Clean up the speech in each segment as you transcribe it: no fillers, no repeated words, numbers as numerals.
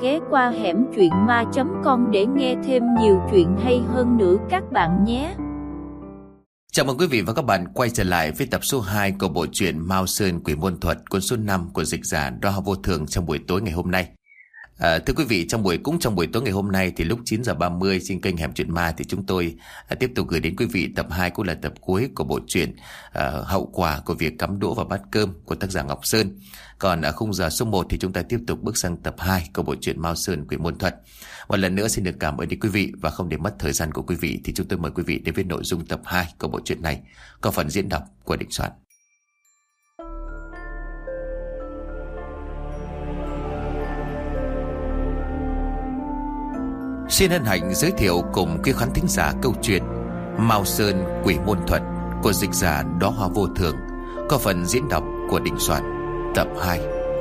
ghé qua hẻm truyện ma.com để nghe thêm nhiều chuyện hay hơn nữa các bạn nhé. Chào mừng quý vị và các bạn quay trở lại với tập số 2 của bộ truyện Mao Sơn Quỷ Môn Thuật, cuốn số 5 của dịch giả Đóa Hoa Vô Thường trong buổi tối ngày hôm nay. Thưa quý vị, trong buổi tối ngày hôm nay thì lúc 9 giờ 30 trên kênh Hẻm Truyện Ma thì chúng tôi tiếp tục gửi đến quý vị tập 2 cũng là tập cuối của bộ truyện Hậu Quả của Việc Cắm Đũa Vào Bát Cơm của tác giả Ngọc Sơn. Còn ở khung giờ số 1 thì chúng ta tiếp tục bước sang tập 2 của bộ truyện Mao Sơn Quỷ Môn Thuật. Một lần nữa xin được cảm ơn đến quý vị, và không để mất thời gian của quý vị thì chúng tôi mời quý vị đến với nội dung tập 2 của bộ truyện này, có phần diễn đọc của Đình Soạn. Xin hân hạnh giới thiệu cùng quý khán thính giả câu chuyện Mao Sơn Quỷ Môn Thuật của dịch giả Đóa Hoa Vô Thường, có phần diễn đọc của Đình Soạn, tập 2.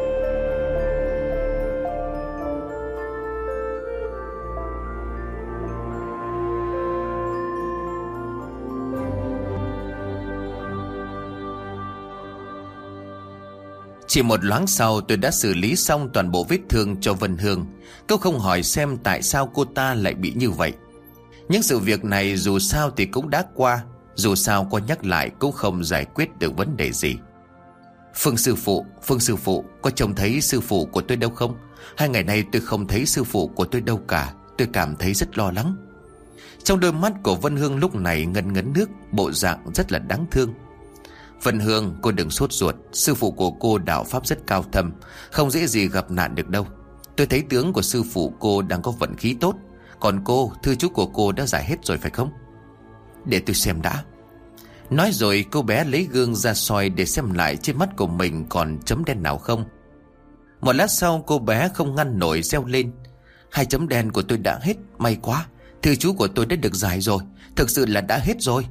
Chỉ một loáng sau tôi đã xử lý xong toàn bộ vết thương cho Vân Hương. Câu không hỏi xem tại sao cô ta lại bị như vậy. Những sự việc này dù sao thì cũng đã qua, dù sao có nhắc lại cũng không giải quyết được vấn đề gì. Phương sư phụ, có trông thấy sư phụ của tôi đâu không? 2 ngày nay tôi không thấy sư phụ của tôi đâu cả. Tôi cảm thấy rất lo lắng. Trong đôi mắt của Vân Hương lúc này ngấn ngấn nước, bộ dạng rất là đáng thương. Vân Hương, cô đừng sốt ruột. Sư phụ của cô đạo pháp rất cao thâm, không dễ gì gặp nạn được đâu. Tôi thấy tướng của sư phụ cô đang có vận khí tốt. Còn cô, thư chú của cô đã giải hết rồi phải không? Để tôi xem đã. Nói rồi cô bé lấy gương ra soi để xem lại trên mắt của mình còn chấm đen nào không. Một lát sau cô bé không ngăn nổi reo lên: 2 chấm đen của tôi đã hết, may quá. Thư chú của tôi đã được giải rồi, thực sự là đã hết rồi.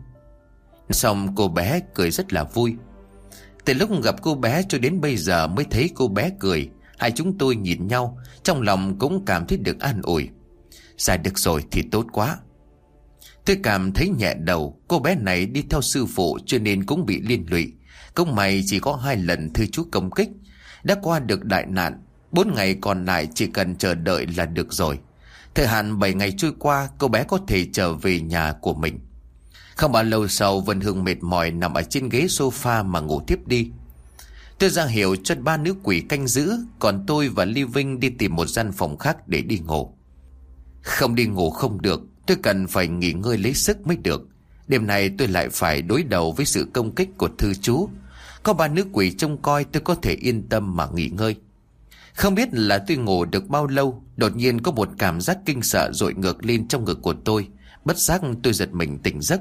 Xong cô bé cười rất là vui. Từ lúc gặp cô bé cho đến bây giờ mới thấy cô bé cười. Hai chúng tôi nhìn nhau, trong lòng cũng cảm thấy được an ủi. Giải được rồi thì tốt quá. Tôi cảm thấy nhẹ đầu. Cô bé này đi theo sư phụ cho nên cũng bị liên lụy. Cũng may chỉ có 2 lần thư chú công kích, đã qua được đại nạn. 4 ngày còn lại chỉ cần chờ đợi là được rồi. Thời hạn 7 ngày trôi qua, cô bé có thể trở về nhà của mình. Không bao lâu sau, Vân Hương mệt mỏi nằm ở trên ghế sofa mà ngủ tiếp đi. Tôi ra hiệu cho 3 nữ quỷ canh giữ, còn tôi và Ly Vinh đi tìm một gian phòng khác để đi ngủ. Không đi ngủ không được, tôi cần phải nghỉ ngơi lấy sức mới được. Đêm nay tôi lại phải đối đầu với sự công kích của thư chú. Có 3 nữ quỷ trông coi, tôi có thể yên tâm mà nghỉ ngơi. Không biết là tôi ngủ được bao lâu, đột nhiên có một cảm giác kinh sợ dội ngược lên trong ngực của tôi. Bất giác tôi giật mình tỉnh giấc.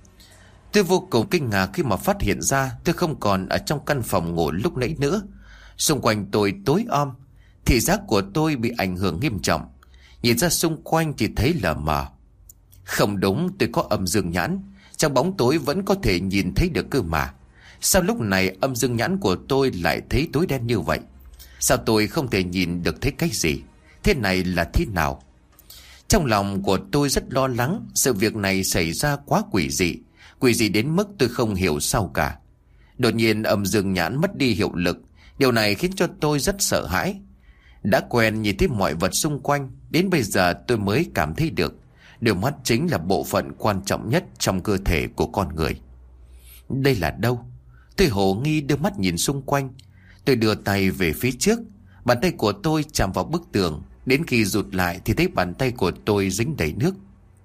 Tôi vô cùng kinh ngạc khi mà phát hiện ra tôi không còn ở trong căn phòng ngủ lúc nãy nữa. Xung quanh tôi tối om, thị giác của tôi bị ảnh hưởng nghiêm trọng. Nhìn ra xung quanh chỉ thấy lờ mờ. Không đúng, tôi có âm dương nhãn, trong bóng tối vẫn có thể nhìn thấy được cơ mà. Sao lúc này âm dương nhãn của tôi lại thấy tối đen như vậy? Sao tôi không thể nhìn được thấy cái gì? Thế này là thế nào? Trong lòng của tôi rất lo lắng. Sự việc này xảy ra quá quỷ dị. Quỷ dị đến mức tôi không hiểu sao cả. Đột nhiên âm dương nhãn mất đi hiệu lực. Điều này khiến cho tôi rất sợ hãi. Đã quen nhìn thấy mọi vật xung quanh, đến bây giờ tôi mới cảm thấy được đôi mắt chính là bộ phận quan trọng nhất trong cơ thể của con người. Đây là đâu? Tôi hồ nghi đưa mắt nhìn xung quanh. Tôi đưa tay về phía trước. Bàn tay của tôi chạm vào bức tường. Đến khi rụt lại thì thấy bàn tay của tôi dính đầy nước.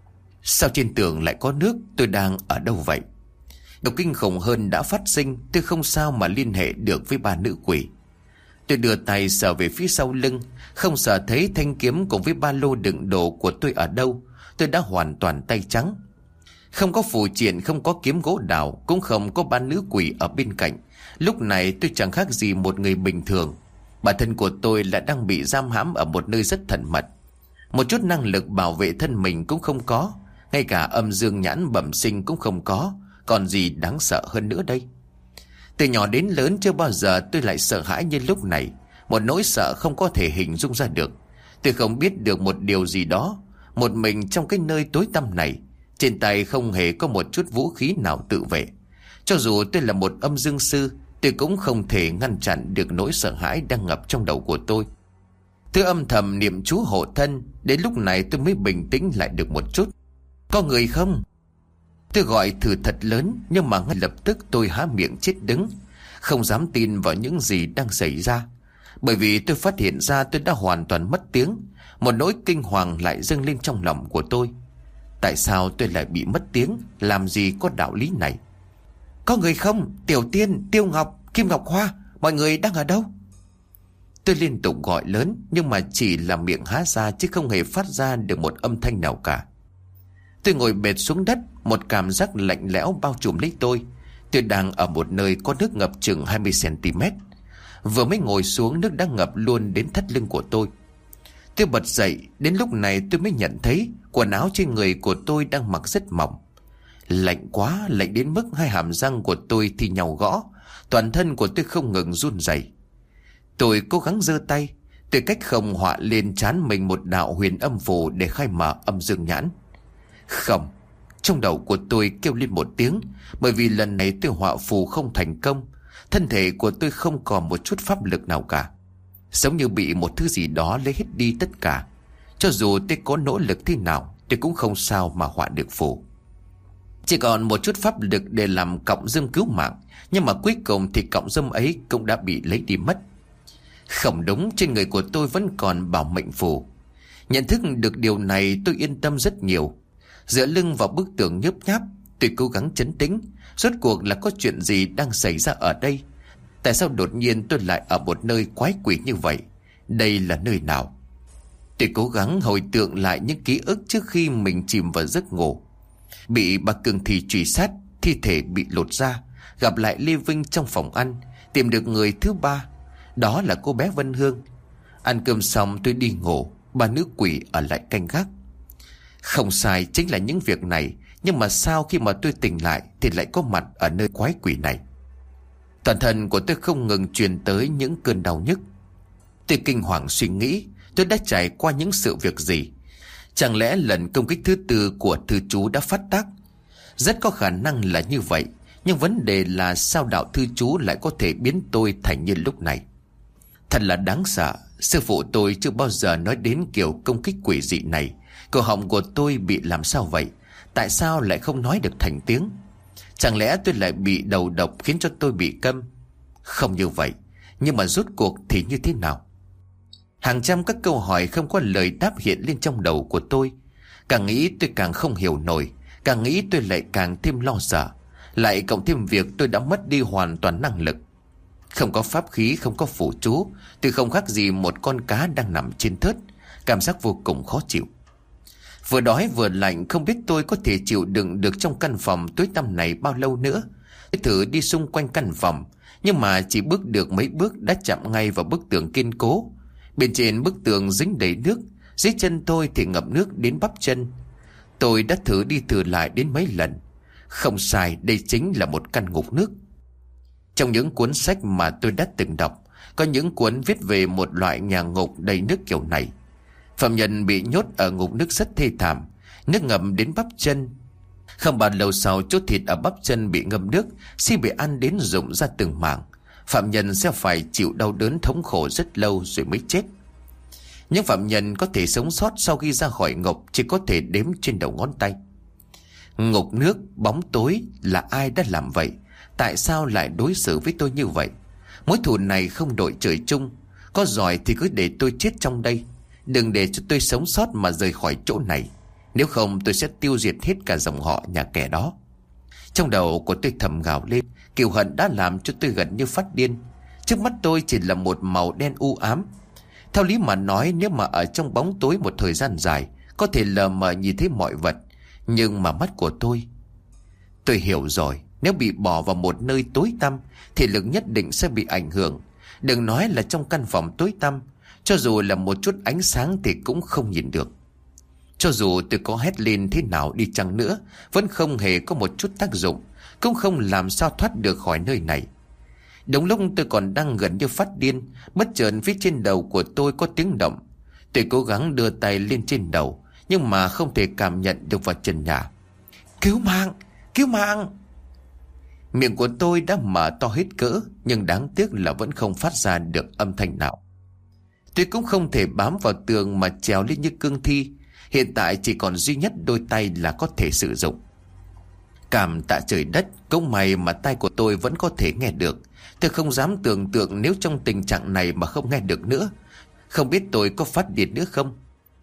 Sao trên tường lại có nước? Tôi đang ở đâu vậy? Điều kinh khủng hơn đã phát sinh. Tôi không sao mà liên hệ được với 3 nữ quỷ. Tôi đưa tay sờ về phía sau lưng, không sờ thấy thanh kiếm cùng với ba lô đựng đồ của tôi ở đâu. Tôi đã hoàn toàn tay trắng. Không có phù triện, không có kiếm gỗ đào, cũng không có 3 nữ quỷ ở bên cạnh. Lúc này tôi chẳng khác gì một người bình thường. Bản thân của tôi là đang bị giam hãm ở một nơi rất thần mật. Một chút năng lực bảo vệ thân mình cũng không có. Ngay cả âm dương nhãn bẩm sinh cũng không có. Còn gì đáng sợ hơn nữa đây? Từ nhỏ đến lớn chưa bao giờ tôi lại sợ hãi như lúc này. Một nỗi sợ không có thể hình dung ra được. Tôi không biết được một điều gì đó. Một mình trong cái nơi tối tăm này, trên tay không hề có một chút vũ khí nào tự vệ. Cho dù tôi là một âm dương sư, tôi cũng không thể ngăn chặn được nỗi sợ hãi đang ngập trong đầu của tôi. Tôi âm thầm niệm chú hộ thân. Đến lúc này tôi mới bình tĩnh lại được một chút. Có người không? Tôi gọi thử thật lớn, nhưng mà ngay lập tức tôi há miệng chết đứng, không dám tin vào những gì đang xảy ra. Bởi vì tôi phát hiện ra tôi đã hoàn toàn mất tiếng. Một nỗi kinh hoàng lại dâng lên trong lòng của tôi. Tại sao tôi lại bị mất tiếng? Làm gì có đạo lý này? Có người không? Tiểu Tiên, Tiêu Ngọc, Kim Ngọc Hoa, mọi người đang ở đâu? Tôi liên tục gọi lớn, nhưng mà chỉ là miệng há ra chứ không hề phát ra được một âm thanh nào cả. Tôi ngồi bệt xuống đất, một cảm giác lạnh lẽo bao trùm lấy tôi. Tôi đang ở một nơi có nước ngập chừng 20 cm. Vừa mới ngồi xuống, nước đã ngập luôn đến thắt lưng của tôi. Tôi bật dậy. Đến lúc này tôi mới nhận thấy quần áo trên người của tôi đang mặc rất mỏng. Lạnh quá, lạnh đến mức hai hàm răng của tôi thì nhau gõ. Toàn thân của tôi không ngừng run rẩy. Tôi cố gắng giơ tay. Tôi cách không họa lên trán mình một đạo huyền âm phù để khai mở âm dương nhãn. Không. Trong đầu của tôi kêu lên một tiếng, bởi vì lần này tôi họa phù không thành công. Thân thể của tôi không còn một chút pháp lực nào cả, giống như bị một thứ gì đó lấy hết đi tất cả. Cho dù tôi có nỗ lực thế nào, tôi cũng không sao mà họa được phù. Chỉ còn một chút pháp lực để làm cọng rơm cứu mạng, nhưng mà cuối cùng thì cọng rơm ấy cũng đã bị lấy đi mất. Không đúng, trên người của tôi vẫn còn bảo mệnh phù. Nhận thức được điều này, tôi yên tâm rất nhiều. Dựa lưng vào bức tường nhớp nháp, tôi cố gắng trấn tĩnh. Rốt cuộc là có chuyện gì đang xảy ra ở đây? Tại sao đột nhiên tôi lại ở một nơi quái quỷ như vậy? Đây là nơi nào? Tôi cố gắng hồi tưởng lại những ký ức trước khi mình chìm vào giấc ngủ. Bị bà Cường Thị truy sát, thi thể bị lột ra, gặp lại Lê Vinh trong phòng ăn, tìm được người thứ ba, đó là cô bé Vân Hương. Ăn cơm xong tôi đi ngủ, bà nữ quỷ ở lại canh gác. Không sai, chính là những việc này. Nhưng mà sao khi mà tôi tỉnh lại thì lại có mặt ở nơi quái quỷ này? Toàn thân của tôi không ngừng truyền tới những cơn đau nhức. Tôi kinh hoàng suy nghĩ, tôi đã trải qua những sự việc gì? Chẳng lẽ lần công kích thứ tư của thư chú đã phát tác? Rất có khả năng là như vậy. Nhưng vấn đề là sao đạo thư chú lại có thể biến tôi thành như lúc này? Thật là đáng sợ. Sư phụ tôi chưa bao giờ nói đến kiểu công kích quỷ dị này. Cổ họng của tôi bị làm sao vậy? Tại sao lại không nói được thành tiếng? Chẳng lẽ tôi lại bị đầu độc khiến cho tôi bị câm? Không như vậy. Nhưng mà rốt cuộc thì như thế nào? Hàng trăm các câu hỏi không có lời đáp hiện lên trong đầu của tôi. Càng nghĩ tôi càng không hiểu nổi. Càng nghĩ tôi lại càng thêm lo sợ. Lại cộng thêm việc tôi đã mất đi hoàn toàn năng lực. Không có pháp khí, không có phù chú, tôi không khác gì một con cá đang nằm trên thớt. Cảm giác vô cùng khó chịu. Vừa đói vừa lạnh, không biết tôi có thể chịu đựng được trong căn phòng tối tăm này bao lâu nữa. Tôi thử đi xung quanh căn phòng, nhưng mà chỉ bước được mấy bước đã chạm ngay vào bức tường kiên cố. Bên trên bức tường dính đầy nước, dưới chân tôi thì ngập nước đến bắp chân. Tôi đã thử đi thử lại đến mấy lần. Không sai, đây chính là một căn ngục nước. Trong những cuốn sách mà tôi đã từng đọc, có những cuốn viết về một loại nhà ngục đầy nước kiểu này. Phạm nhân bị nhốt ở ngục nước rất thê thảm, nước ngầm đến bắp chân. Không bao lâu sau, chỗ thịt ở bắp chân bị ngâm nước sẽ bị ăn đến rụng ra từng mảng. Phạm nhân sẽ phải chịu đau đớn thống khổ rất lâu rồi mới chết. Những phạm nhân có thể sống sót sau khi ra khỏi ngục chỉ có thể đếm trên đầu ngón tay. Ngục nước, bóng tối, là ai đã làm vậy? Tại sao lại đối xử với tôi như vậy? Mối thù này không đội trời chung. Có giỏi thì cứ để tôi chết trong đây. Đừng để cho tôi sống sót mà rời khỏi chỗ này. Nếu không tôi sẽ tiêu diệt hết cả dòng họ nhà kẻ đó. Trong đầu của tôi thầm gào lên. Kiều hận đã làm cho tôi gần như phát điên. Trước mắt tôi chỉ là một màu đen u ám. Theo lý mà nói, nếu mà ở trong bóng tối một thời gian dài, có thể lờ mờ nhìn thấy mọi vật. Nhưng mà mắt của tôi hiểu rồi. Nếu bị bỏ vào một nơi tối tăm, thì lực nhất định sẽ bị ảnh hưởng. Đừng nói là trong căn phòng tối tăm, cho dù là một chút ánh sáng thì cũng không nhìn được. Cho dù tôi có hét lên thế nào đi chăng nữa, vẫn không hề có một chút tác dụng, cũng không làm sao thoát được khỏi nơi này. Đúng lúc tôi còn đang gần như phát điên, bất chợt phía trên đầu của tôi có tiếng động. Tôi cố gắng đưa tay lên trên đầu, nhưng mà không thể cảm nhận được vào trần nhà. Cứu mạng! Cứu mạng! Miệng của tôi đã mở to hết cỡ, nhưng đáng tiếc là vẫn không phát ra được âm thanh nào. Tôi cũng không thể bám vào tường mà trèo lên như cương thi. Hiện tại chỉ còn duy nhất đôi tay là có thể sử dụng. Cảm tạ trời đất, cũng may mà tai của tôi vẫn có thể nghe được. Tôi không dám tưởng tượng nếu trong tình trạng này mà không nghe được nữa, không biết tôi có phát điên nữa không.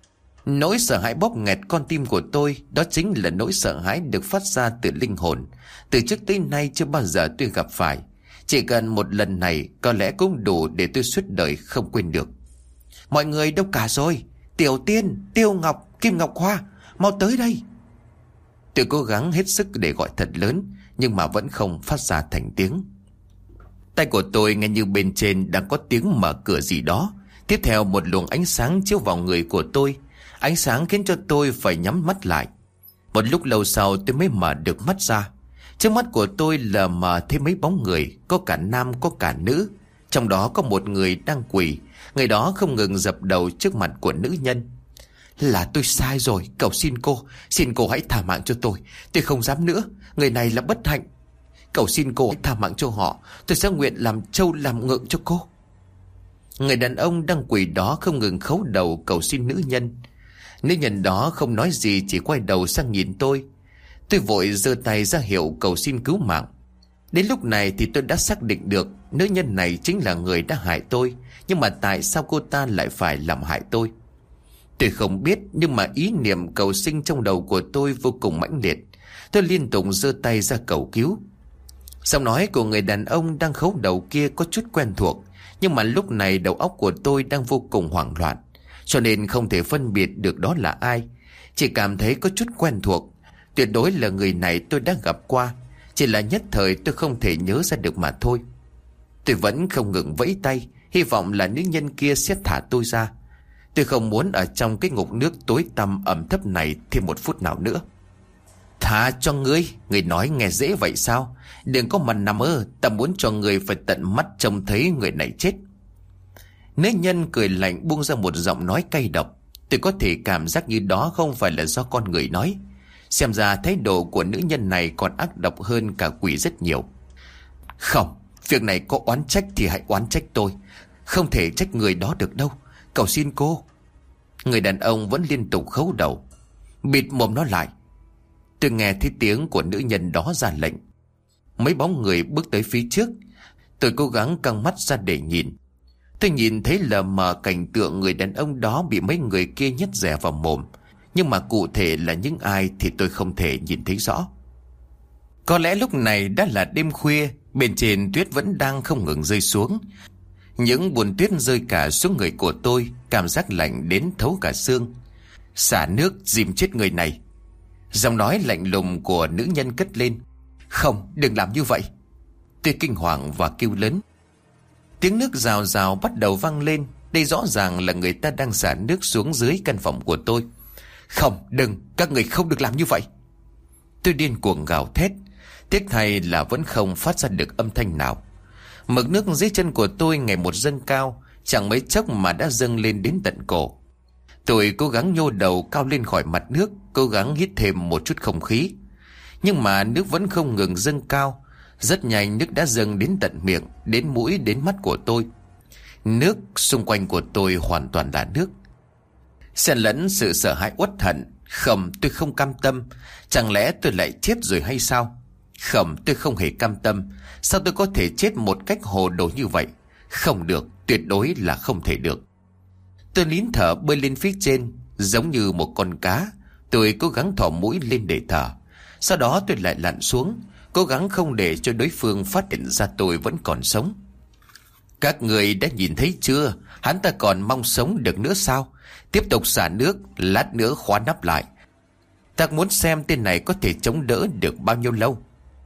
Nỗi sợ hãi bóp nghẹt con tim của tôi, đó chính là nỗi sợ hãi được phát ra từ linh hồn. Từ trước tới nay chưa bao giờ tôi gặp phải. Chỉ cần một lần này có lẽ cũng đủ để tôi suốt đời không quên được. Mọi người đâu cả rồi? Tiểu Tiên, Tiêu Ngọc, Kim Ngọc Hoa, mau tới đây. Tôi cố gắng hết sức để gọi thật lớn, nhưng mà vẫn không phát ra thành tiếng. Tay của tôi nghe như bên trên đang có tiếng mở cửa gì đó. Tiếp theo một luồng ánh sáng chiếu vào người của tôi. Ánh sáng khiến cho tôi phải nhắm mắt lại. Một lúc lâu sau tôi mới mở được mắt ra. Trước mắt của tôi lờ mờ thấy mấy bóng người, có cả nam có cả nữ. Trong đó có một người đang quỳ. Người đó không ngừng dập đầu trước mặt của nữ nhân. Là tôi sai rồi, cầu xin cô hãy tha mạng cho tôi không dám nữa, người này là bất hạnh. Cầu xin cô hãy tha mạng cho họ, tôi sẽ nguyện làm trâu làm ngựa cho cô. Người đàn ông đang quỳ đó không ngừng khấu đầu cầu xin nữ nhân. Nữ nhân đó không nói gì, chỉ quay đầu sang nhìn tôi. Tôi vội giơ tay ra hiệu cầu xin cứu mạng. Đến lúc này thì tôi đã xác định được nữ nhân này chính là người đã hại tôi. Nhưng mà tại sao cô ta lại phải làm hại tôi? Tôi không biết, nhưng mà ý niệm cầu sinh trong đầu của tôi vô cùng mãnh liệt. Tôi liên tục giơ tay ra cầu cứu. Giọng nói của người đàn ông đang khấu đầu kia có chút quen thuộc, nhưng mà lúc này đầu óc của tôi đang vô cùng hoảng loạn, cho nên không thể phân biệt được đó là ai. Chỉ cảm thấy có chút quen thuộc. Tuyệt đối là người này tôi đã gặp qua, chỉ là nhất thời tôi không thể nhớ ra được mà thôi. Tôi vẫn không ngừng vẫy tay, hy vọng là nữ nhân kia sẽ thả tôi ra. Tôi không muốn ở trong cái ngục nước tối tăm ẩm thấp này thêm một phút nào nữa. Thả cho ngươi, ngươi nói nghe dễ vậy sao? Đừng có mà nằm mơ, ta muốn cho ngươi phải tận mắt trông thấy người này chết. Nữ nhân cười lạnh buông ra một giọng nói cay độc. Tôi có thể cảm giác như đó không phải là do con người nói. Xem ra thái độ của nữ nhân này còn ác độc hơn cả quỷ rất nhiều. Không, việc này có oán trách thì hãy oán trách tôi, không thể trách người đó được đâu. Cầu xin cô. Người đàn ông vẫn liên tục khấu đầu. Bịt mồm nó lại. Tôi nghe thấy tiếng của nữ nhân đó ra lệnh. Mấy bóng người bước tới phía trước. Tôi cố gắng căng mắt ra để nhìn. Tôi nhìn thấy lờ mờ cảnh tượng người đàn ông đó bị mấy người kia nhét rẻ vào mồm. Nhưng mà cụ thể là những ai thì tôi không thể nhìn thấy rõ. Có lẽ lúc này đã là đêm khuya. Bên trên tuyết vẫn đang không ngừng rơi xuống. Những buồn tuyết rơi cả xuống người của tôi, cảm giác lạnh đến thấu cả xương. Xả nước dìm chết người này. Giọng nói lạnh lùng của nữ nhân cất lên. Không, đừng làm như vậy. Tôi kinh hoàng và kêu lớn. Tiếng nước rào rào bắt đầu vang lên. Đây rõ ràng là người ta đang xả nước xuống dưới căn phòng của tôi. Không, đừng, các người không được làm như vậy. Tôi điên cuồng gào thét. Tiếc thay là vẫn không phát ra được âm thanh nào. Mực nước dưới chân của tôi ngày một dâng cao, chẳng mấy chốc mà đã dâng lên đến tận cổ. Tôi cố gắng nhô đầu cao lên khỏi mặt nước, cố gắng hít thêm một chút không khí. Nhưng mà nước vẫn không ngừng dâng cao. Rất nhanh nước đã dâng đến tận miệng, đến mũi, đến mắt của tôi. Nước xung quanh của tôi hoàn toàn là nước. Xen lẫn sự sợ hãi uất hận. Không, tôi không cam tâm. Chẳng lẽ tôi lại chết rồi hay sao? Không, tôi không hề cam tâm. Sao tôi có thể chết một cách hồ đồ như vậy? Không được, tuyệt đối là không thể được. Tôi nín thở bơi lên phía trên, giống như một con cá. Tôi cố gắng thò mũi lên để thở. Sau đó tôi lại lặn xuống, cố gắng không để cho đối phương phát hiện ra tôi vẫn còn sống. Các người đã nhìn thấy chưa? Hắn ta còn mong sống được nữa sao? Tiếp tục xả nước, lát nữa khóa nắp lại. Ta muốn xem tên này có thể chống đỡ được bao nhiêu lâu.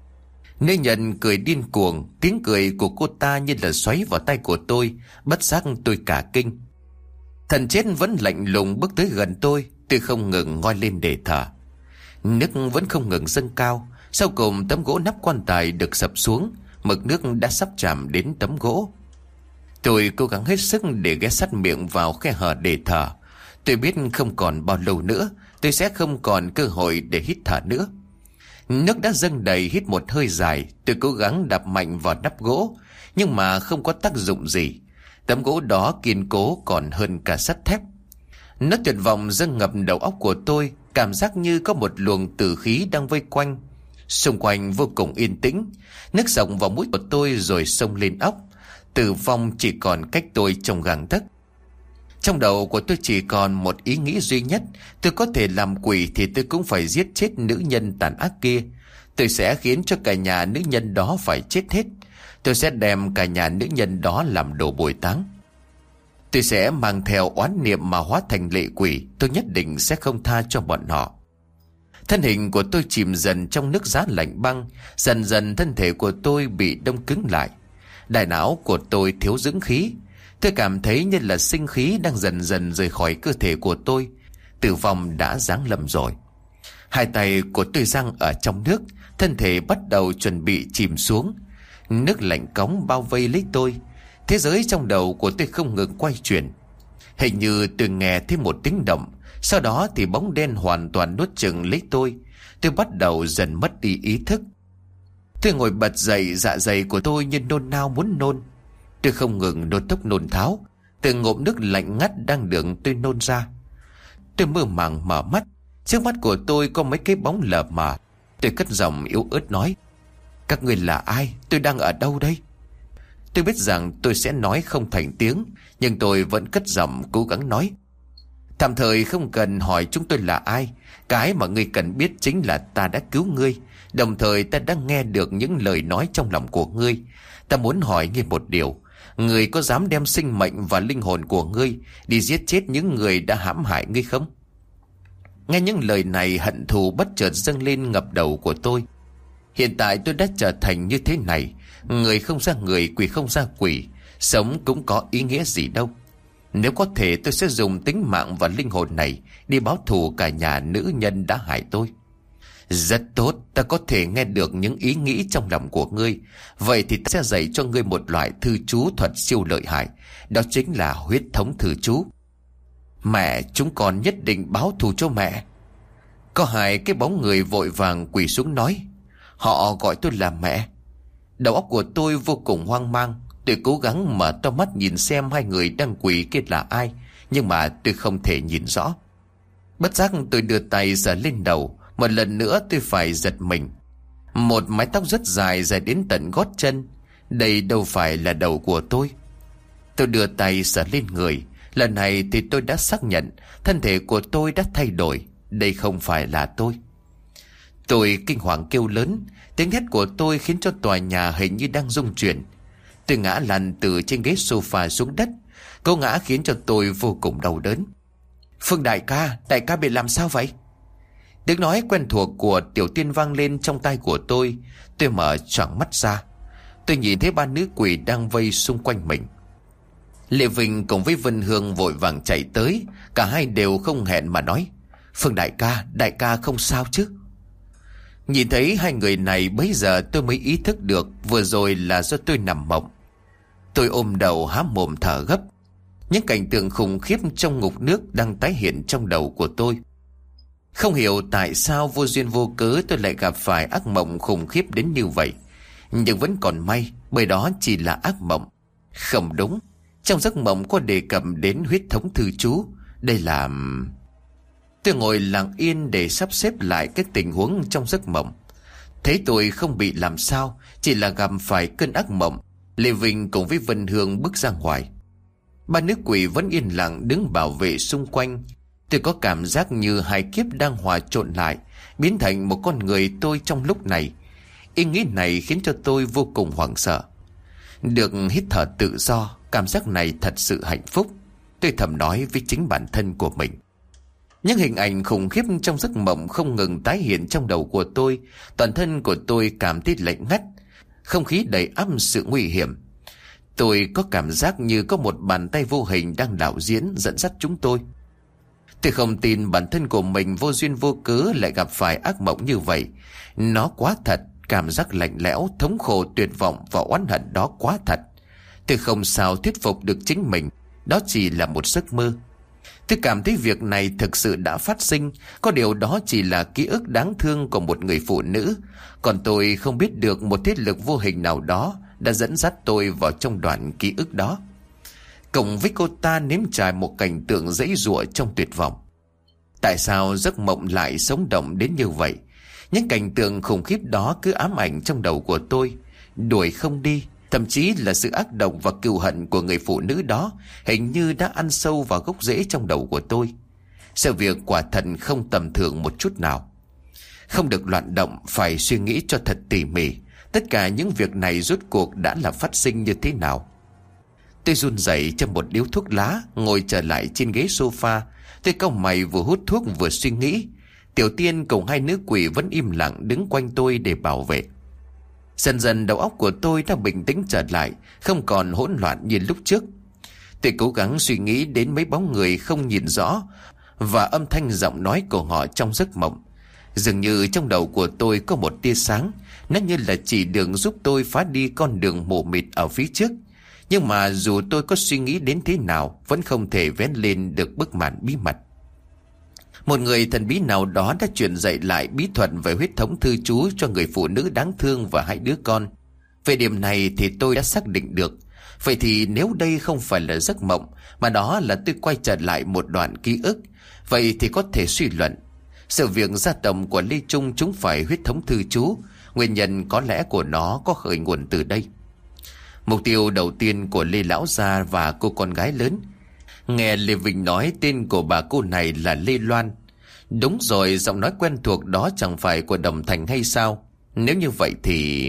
Nữ nhân cười điên cuồng, tiếng cười của cô ta như là xoáy vào tay của tôi, bất giác tôi cả kinh. Thần chết vẫn lạnh lùng bước tới gần tôi không ngừng ngoi lên để thở. Nước vẫn không ngừng dâng cao. Sau cùng tấm gỗ nắp quan tài được sập xuống, mực nước đã sắp chạm đến tấm gỗ. Tôi cố gắng hết sức để ghé sát miệng vào khe hở để thở. Tôi biết không còn bao lâu nữa tôi sẽ không còn cơ hội để hít thở nữa. Nước đã dâng đầy, hít một hơi dài. Tôi cố gắng đạp mạnh vào nắp gỗ, nhưng mà không có tác dụng gì. Tấm gỗ đó kiên cố còn hơn cả sắt thép. Nó tuyệt vọng dâng ngập đầu óc của tôi, cảm giác như có một luồng tử khí đang vây quanh. Xung quanh vô cùng yên tĩnh, nước dòng vào mũi của tôi rồi xông lên óc. Tử vong chỉ còn cách tôi trong gang tấc. Trong đầu của tôi chỉ còn một ý nghĩ duy nhất: tôi có thể làm quỷ thì tôi cũng phải giết chết nữ nhân tàn ác kia. Tôi sẽ khiến cho cả nhà nữ nhân đó phải chết hết. Tôi sẽ đem cả nhà nữ nhân đó làm đồ bồi táng. Tôi sẽ mang theo oán niệm mà hóa thành lệ quỷ. Tôi nhất định sẽ không tha cho bọn họ. Thân hình của tôi chìm dần trong nước giá lạnh băng. Dần dần thân thể của tôi bị đông cứng lại. Đại não của tôi thiếu dưỡng khí. Tôi cảm thấy như là sinh khí đang dần dần rời khỏi cơ thể của tôi. Tử vong đã giáng lâm rồi. Hai tay của tôi giăng ở trong nước, thân thể bắt đầu chuẩn bị chìm xuống. Nước lạnh cóng bao vây lấy tôi. Thế giới trong đầu của tôi không ngừng quay chuyển. Hình như tôi nghe thấy một tiếng động. Sau đó thì bóng đen hoàn toàn nuốt chửng lấy tôi. Tôi bắt đầu dần mất đi ý thức. Tôi ngồi bật dậy, dạ dày của tôi như nôn nao muốn nôn. Tôi không ngừng nôn thốc nôn tháo từ ngụm nước lạnh ngắt đang được tôi nôn ra. Tôi mơ màng mở mắt. Trước mắt của tôi có mấy cái bóng lờ mờ. Tôi cất giọng yếu ớt nói: "Các người là ai? Tôi đang ở đâu đây?" Tôi biết rằng tôi sẽ nói không thành tiếng, nhưng tôi vẫn cất giọng cố gắng nói: "Tạm thời không cần hỏi chúng tôi là ai. Cái mà ngươi cần biết chính là ta đã cứu ngươi. Đồng thời ta đã nghe được những lời nói trong lòng của ngươi. Ta muốn hỏi ngươi một điều: ngươi có dám đem sinh mệnh và linh hồn của ngươi đi giết chết những người đã hãm hại ngươi không?" Nghe những lời này, hận thù bất chợt dâng lên ngập đầu của tôi. Hiện tại tôi đã trở thành như thế này. Người không ra người, quỷ không ra quỷ. Sống cũng có ý nghĩa gì đâu. Nếu có thể, tôi sẽ dùng tính mạng và linh hồn này đi báo thù cả nhà nữ nhân đã hại tôi. Rất tốt, ta có thể nghe được những ý nghĩ trong lòng của ngươi. Vậy thì ta sẽ dạy cho ngươi một loại thư chú thuật siêu lợi hại. Đó chính là huyết thống thư chú. Mẹ, chúng con nhất định báo thù cho mẹ. Có hai cái bóng người vội vàng quỳ xuống nói: "Họ gọi tôi là mẹ." Đầu óc của tôi vô cùng hoang mang. Tôi cố gắng mở to mắt nhìn xem hai người đang quỳ kia là ai, nhưng mà tôi không thể nhìn rõ. Bất giác tôi đưa tay giở lên đầu. Một lần nữa tôi phải giật mình. Một mái tóc rất dài, dài đến tận gót chân. Đây đâu phải là đầu của tôi. Tôi đưa tay giở lên người. Lần này thì tôi đã xác nhận thân thể của tôi đã thay đổi. Đây không phải là tôi. Tôi kinh hoàng kêu lớn. Tiếng hét của tôi khiến cho tòa nhà hình như đang rung chuyển. Tôi ngã lăn từ trên ghế sofa xuống đất. Câu ngã khiến cho tôi vô cùng đau đớn. "Phương đại ca bị làm sao vậy?" Tiếng nói quen thuộc của Tiểu Tiên vang lên trong tai của tôi. Tôi mở choàng mắt ra. Tôi nhìn thấy ba nữ quỷ đang vây xung quanh mình. Lệ Vinh cùng với Vân Hương vội vàng chạy tới. Cả hai đều không hẹn mà nói: "Phương đại ca không sao chứ?" Nhìn thấy hai người này, bấy giờ tôi mới ý thức được vừa rồi là do tôi nằm mộng. Tôi ôm đầu há mồm thở gấp. Những cảnh tượng khủng khiếp trong ngục nước đang tái hiện trong đầu của tôi. Không hiểu tại sao vô duyên vô cớ tôi lại gặp phải ác mộng khủng khiếp đến như vậy. Nhưng vẫn còn may, bởi đó chỉ là ác mộng. Không đúng, trong giấc mộng có đề cập đến huyết thống thư chú. Đây là... Tôi ngồi lặng yên để sắp xếp lại các tình huống trong giấc mộng. Thấy tôi không bị làm sao, chỉ là gặp phải cơn ác mộng. Lê Vinh cùng với Vân Hương bước ra ngoài. Ba nữ quỷ vẫn yên lặng đứng bảo vệ xung quanh. Tôi có cảm giác như hai kiếp đang hòa trộn lại, biến thành một con người tôi trong lúc này. Ý nghĩ này khiến cho tôi vô cùng hoảng sợ. Được hít thở tự do, cảm giác này thật sự hạnh phúc. Tôi thầm nói với chính bản thân của mình. Những hình ảnh khủng khiếp trong giấc mộng không ngừng tái hiện trong đầu của tôi. Toàn thân của tôi cảm thấy lạnh ngắt, không khí đầy ắp sự nguy hiểm. Tôi có cảm giác như có một bàn tay vô hình đang đạo diễn dẫn dắt chúng tôi. Tôi không tin bản thân của mình vô duyên vô cớ lại gặp phải ác mộng như vậy. Nó quá thật, cảm giác lạnh lẽo, thống khổ, tuyệt vọng và oán hận đó quá thật. Tôi không sao thuyết phục được chính mình, đó chỉ là một giấc mơ. Tôi cảm thấy việc này thực sự đã phát sinh. Có điều đó chỉ là ký ức đáng thương của một người phụ nữ. Còn tôi không biết được một thế lực vô hình nào đó đã dẫn dắt tôi vào trong đoạn ký ức đó. Cộng với cô ta nếm trải một cảnh tượng giãy giụa trong tuyệt vọng. Tại sao giấc mộng lại sống động đến như vậy? Những cảnh tượng khủng khiếp đó cứ ám ảnh trong đầu của tôi, đuổi không đi. Thậm chí là sự ác độc và cừu hận của người phụ nữ đó hình như đã ăn sâu vào gốc rễ trong đầu của tôi. Sự việc quả thật không tầm thường một chút nào. Không được loạn động, phải suy nghĩ cho thật tỉ mỉ. Tất cả những việc này rốt cuộc đã là phát sinh như thế nào? Tôi run rẩy châm một điếu thuốc lá, ngồi trở lại trên ghế sofa. Tôi cau mày vừa hút thuốc vừa suy nghĩ. Tiểu Tiên cùng hai nữ quỷ vẫn im lặng đứng quanh tôi để bảo vệ. Dần dần đầu óc của tôi đã bình tĩnh trở lại, không còn hỗn loạn như lúc trước. Tôi cố gắng suy nghĩ đến mấy bóng người không nhìn rõ và âm thanh giọng nói của họ trong giấc mộng. Dường như trong đầu của tôi có một tia sáng, nó như là chỉ đường giúp tôi phá đi con đường mù mịt ở phía trước. Nhưng mà dù tôi có suy nghĩ đến thế nào, vẫn không thể vén lên được bức màn bí mật. Một người thần bí nào đó đã truyền dạy lại bí thuật về huyết thống thư trú cho người phụ nữ đáng thương và hai đứa con. Về điểm này thì tôi đã xác định được. Vậy thì nếu đây không phải là giấc mộng, mà đó là tôi quay trở lại một đoạn ký ức, vậy thì có thể suy luận sự việc gia tộc của Lê Trung chúng phải huyết thống thư trú. Nguyên nhân có lẽ của nó có khởi nguồn từ đây. Mục tiêu đầu tiên của Lê Lão Gia và cô con gái lớn. Nghe Lê Vinh nói tên của bà cô này là Lê Loan. Đúng rồi, giọng nói quen thuộc đó chẳng phải của Đồng Thành hay sao? Nếu như vậy thì...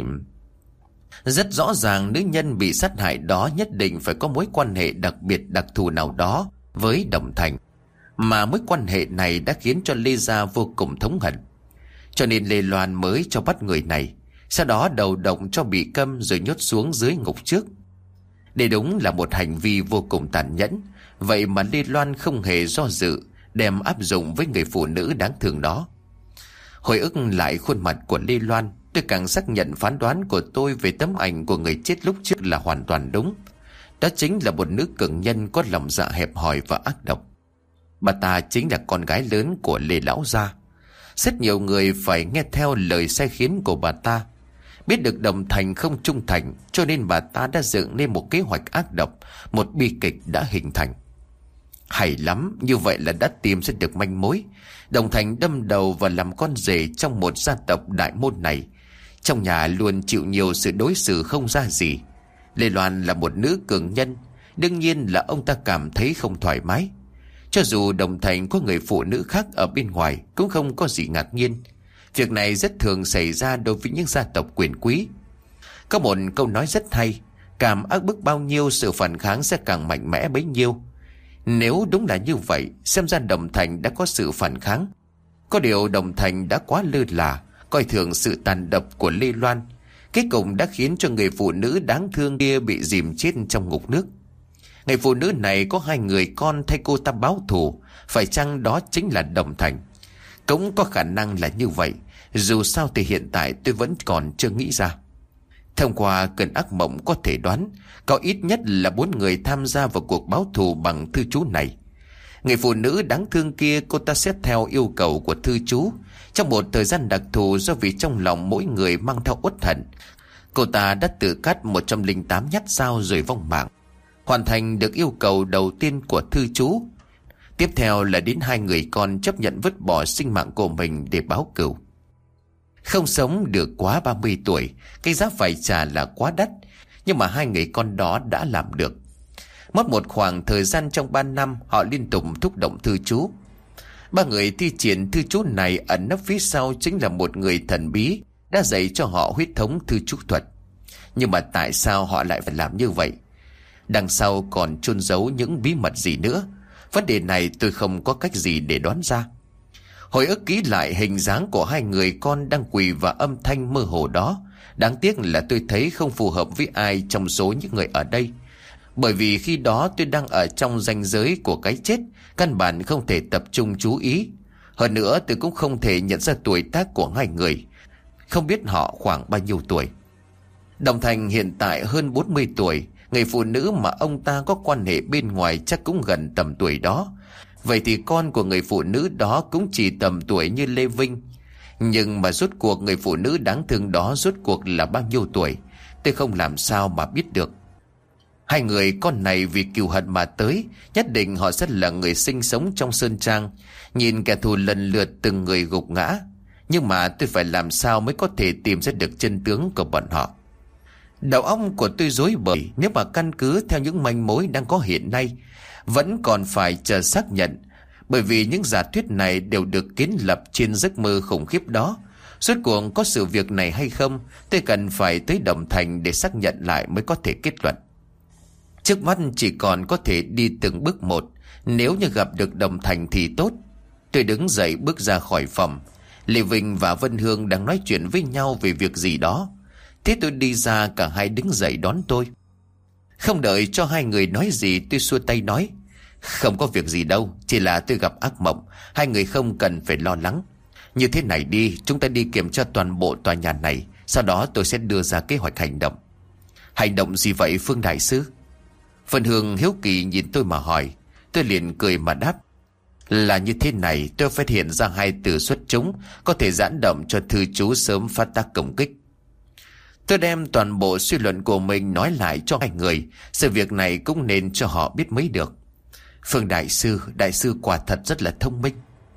rất rõ ràng nữ nhân bị sát hại đó nhất định phải có mối quan hệ đặc biệt đặc thù nào đó với Đồng Thành. Mà mối quan hệ này đã khiến cho Lê Gia vô cùng thống hận. Cho nên Lê Loan mới cho bắt người này, sau đó đầu độc cho bị câm rồi nhốt xuống dưới ngục trước. Đây đúng là một hành vi vô cùng tàn nhẫn. Vậy mà Lê Loan không hề do dự, đem áp dụng với người phụ nữ đáng thương đó. Hồi ức lại khuôn mặt của Lê Loan, tôi càng xác nhận phán đoán của tôi về tấm ảnh của người chết lúc trước là hoàn toàn đúng. Đó chính là một nữ cường nhân có lòng dạ hẹp hòi và ác độc. Bà ta chính là con gái lớn của Lê Lão Gia. Rất nhiều người phải nghe theo lời sai khiến của bà ta. Biết được Đồng Thành không trung thành, cho nên bà ta đã dựng nên một kế hoạch ác độc, một bi kịch đã hình thành. Hay lắm, như vậy là đã tìm ra được manh mối. Đồng Thành đâm đầu và làm con rể trong một gia tộc đại môn này. Trong nhà luôn chịu nhiều sự đối xử không ra gì. Lê Loan là một nữ cường nhân, đương nhiên là ông ta cảm thấy không thoải mái. Cho dù Đồng Thành có người phụ nữ khác ở bên ngoài cũng không có gì ngạc nhiên. Việc này rất thường xảy ra đối với những gia tộc quyền quý. Có một câu nói rất hay: càng ác bức bao nhiêu, sự phản kháng sẽ càng mạnh mẽ bấy nhiêu. Nếu đúng là như vậy, xem ra Đồng Thành đã có sự phản kháng. Có điều Đồng Thành đã quá lơ là, coi thường sự tàn độc của Lê Loan. Kết cục đã khiến cho người phụ nữ đáng thương kia bị dìm chết trong ngục nước. Người phụ nữ này có hai người con thay cô ta báo thù. Phải chăng đó chính là Đồng Thành? Cũng có khả năng là như vậy. Dù sao thì hiện tại tôi vẫn còn chưa nghĩ ra. Thông qua cơn ác mộng có thể đoán có ít nhất là 4 người tham gia vào cuộc báo thù bằng thư chú này. Người phụ nữ đáng thương kia, cô ta xét theo yêu cầu của thư chú. Trong một thời gian đặc thù, do vì trong lòng mỗi người mang theo uất hận, cô ta đã tự cắt 108 nhát dao rồi vong mạng. Hoàn thành được yêu cầu đầu tiên của thư chú. Tiếp theo là đến 2 người con chấp nhận vứt bỏ sinh mạng của mình để báo cừu. Không sống được quá 30 tuổi, cái giá phải trả là quá đắt. Nhưng mà 2 người con đó đã làm được. Mất một khoảng thời gian trong 3 năm, họ liên tục thúc động thư chú. 3 người thi triển thư chú này ẩn nấp phía sau chính là một người thần bí đã dạy cho họ huyết thống thư chú thuật. Nhưng mà tại sao họ lại phải làm như vậy? Đằng sau còn chôn giấu những bí mật gì nữa? Vấn đề này tôi không có cách gì để đoán ra. Hồi ức kỹ lại hình dáng của 2 người con đang quỳ và âm thanh mơ hồ đó. Đáng tiếc là tôi thấy không phù hợp với ai trong số những người ở đây. Bởi vì khi đó tôi đang ở trong ranh giới của cái chết, căn bản không thể tập trung chú ý. Hơn nữa tôi cũng không thể nhận ra tuổi tác của 2 người. Không biết họ khoảng bao nhiêu tuổi. Đồng Thành hiện tại hơn 40 tuổi. Người phụ nữ mà ông ta có quan hệ bên ngoài chắc cũng gần tầm tuổi đó. Vậy thì con của người phụ nữ đó cũng chỉ tầm tuổi như Lê Vinh. Nhưng mà rốt cuộc người phụ nữ đáng thương đó rốt cuộc là bao nhiêu tuổi, tôi không làm sao mà biết được. Hai người con này vì cừu hận mà tới, nhất định họ sẽ là người sinh sống trong sơn trang, nhìn kẻ thù lần lượt từng người gục ngã. Nhưng mà tôi phải làm sao mới có thể tìm ra được chân tướng của bọn họ? Đầu óc của tôi rối bời. Nếu mà căn cứ theo những manh mối đang có hiện nay, vẫn còn phải chờ xác nhận. Bởi vì những giả thuyết này đều được kiến lập trên giấc mơ khủng khiếp đó. Rốt cuộc có sự việc này hay không, tôi cần phải tới Đồng Thành để xác nhận lại mới có thể kết luận. Trước mắt chỉ còn có thể đi từng bước một. Nếu như gặp được Đồng Thành thì tốt. Tôi đứng dậy bước ra khỏi phòng. Lê Vinh và Vân Hương đang nói chuyện với nhau về việc gì đó. Thế tôi đi ra, cả hai đứng dậy đón tôi. Không đợi cho hai người nói gì, tôi xua tay nói: Không có việc gì đâu, chỉ là tôi gặp ác mộng. Hai người không cần phải lo lắng. Như thế này đi, chúng ta đi kiểm tra toàn bộ tòa nhà này, sau đó tôi sẽ đưa ra kế hoạch hành động. Hành động gì vậy Phương đại sư? Vân Hương hiếu kỳ nhìn tôi mà hỏi. Tôi liền cười mà đáp: Là như thế này, tôi phát hiện ra hai từ xuất chúng có thể giãn động cho thư chú sớm phát tác công kích. Tôi đem toàn bộ suy luận của mình nói lại cho hai người. Sự việc này cũng nên cho họ biết mới được. Phương đại sư quả thật rất là thông minh.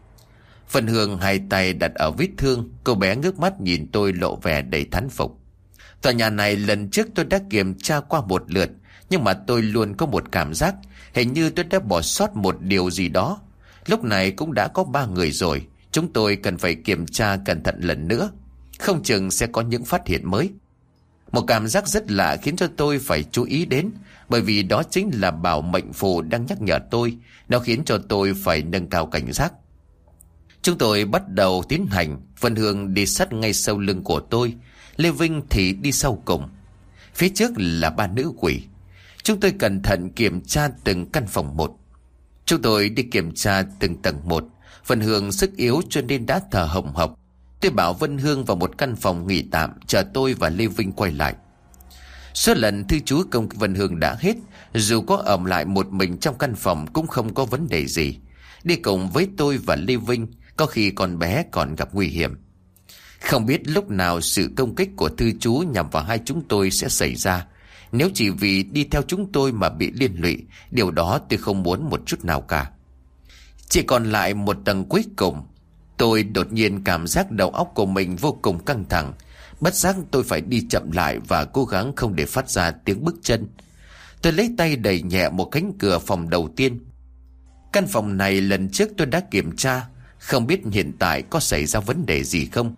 Vân Hương hai tay đặt ở vết thương, cô bé ngước mắt nhìn tôi lộ vẻ đầy thán phục. Tòa nhà này lần trước tôi đã kiểm tra qua một lượt, nhưng mà tôi luôn có một cảm giác hình như tôi đã bỏ sót một điều gì đó. Lúc này cũng đã có 3 người rồi, chúng tôi cần phải kiểm tra cẩn thận lần nữa, không chừng sẽ có những phát hiện mới. Một cảm giác rất lạ khiến cho tôi phải chú ý đến, bởi vì đó chính là bảo mệnh phù đang nhắc nhở tôi. Nó khiến cho tôi phải nâng cao cảnh giác. Chúng tôi bắt đầu tiến hành. Vân Hương đi sát ngay sau lưng của tôi, Lê Vinh thì đi sau cùng. Phía trước là 3 nữ quỷ. Chúng tôi cẩn thận kiểm tra từng căn phòng một. Chúng tôi đi kiểm tra từng tầng một. Vân Hương sức yếu cho nên đã thở hồng hộc. Tôi bảo Vân Hương vào một căn phòng nghỉ tạm, chờ tôi và Lê Vinh quay lại. Số lần thư chú công Vân Hương đã hết, dù có ẩm lại một mình trong căn phòng cũng không có vấn đề gì. Đi cùng với tôi và Lê Vinh, có khi con bé còn gặp nguy hiểm. Không biết lúc nào sự công kích của thư chú nhằm vào hai chúng tôi sẽ xảy ra. Nếu chỉ vì đi theo chúng tôi mà bị liên lụy, điều đó tôi không muốn một chút nào cả. Chỉ còn lại một tầng cuối cùng. Tôi đột nhiên cảm giác đầu óc của mình vô cùng căng thẳng. Bất giác tôi phải đi chậm lại và cố gắng không để phát ra tiếng bước chân. Tôi lấy tay đẩy nhẹ một cánh cửa phòng đầu tiên. Căn phòng này lần trước tôi đã kiểm tra, không biết hiện tại có xảy ra vấn đề gì không.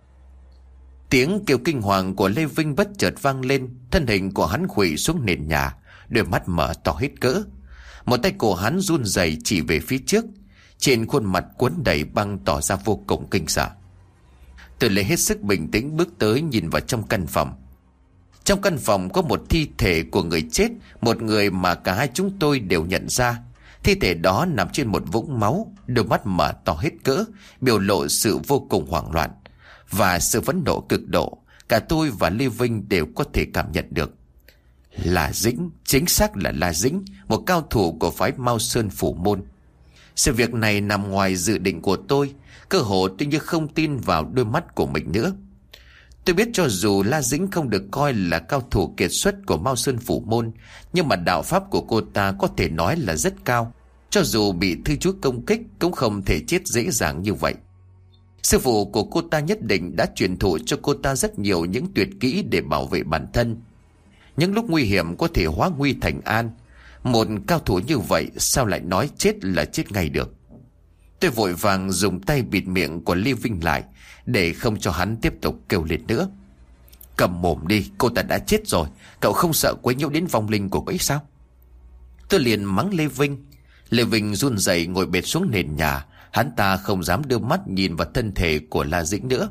Tiếng kêu kinh hoàng của Lê Vinh bất chợt vang lên. Thân hình của hắn khuỵu xuống nền nhà, đôi mắt mở to hết cỡ. Một tay của hắn run rẩy chỉ về phía trước. Trên khuôn mặt cuốn đầy băng tỏ ra vô cùng kinh sợ. Tôi lấy hết sức bình tĩnh bước tới nhìn vào trong căn phòng. Trong căn phòng có một thi thể của người chết, một người mà cả hai chúng tôi đều nhận ra. Thi thể đó nằm trên một vũng máu, đôi mắt mở to hết cỡ, biểu lộ sự vô cùng hoảng loạn và sự phẫn nộ cực độ. Cả tôi và Lê Vinh đều có thể cảm nhận được. La Dĩnh, chính xác là La Dĩnh, một cao thủ của phái Mao Sơn Phủ Môn. Sự việc này nằm ngoài dự định của tôi. Cơ hồ tôi như không tin vào đôi mắt của mình nữa. Tôi biết cho dù La Dĩnh không được coi là cao thủ kiệt xuất của Mao Sơn Phủ Môn, nhưng mà đạo pháp của cô ta có thể nói là rất cao. Cho dù bị thư chú công kích cũng không thể chết dễ dàng như vậy. Sư phụ của cô ta nhất định đã truyền thụ cho cô ta rất nhiều những tuyệt kỹ để bảo vệ bản thân. Những lúc nguy hiểm có thể hóa nguy thành an. Một cao thủ như vậy sao lại nói chết là chết ngay được. Tôi vội vàng dùng tay bịt miệng của Lê Vinh lại để không cho hắn tiếp tục kêu lên nữa. Cầm mồm đi, cô ta đã chết rồi. Cậu không sợ quấy nhiễu đến vong linh của cô ấy sao? Tôi liền mắng Lê Vinh. Lê Vinh run rẩy ngồi bệt xuống nền nhà. Hắn ta không dám đưa mắt nhìn vào thân thể của La Dĩnh nữa.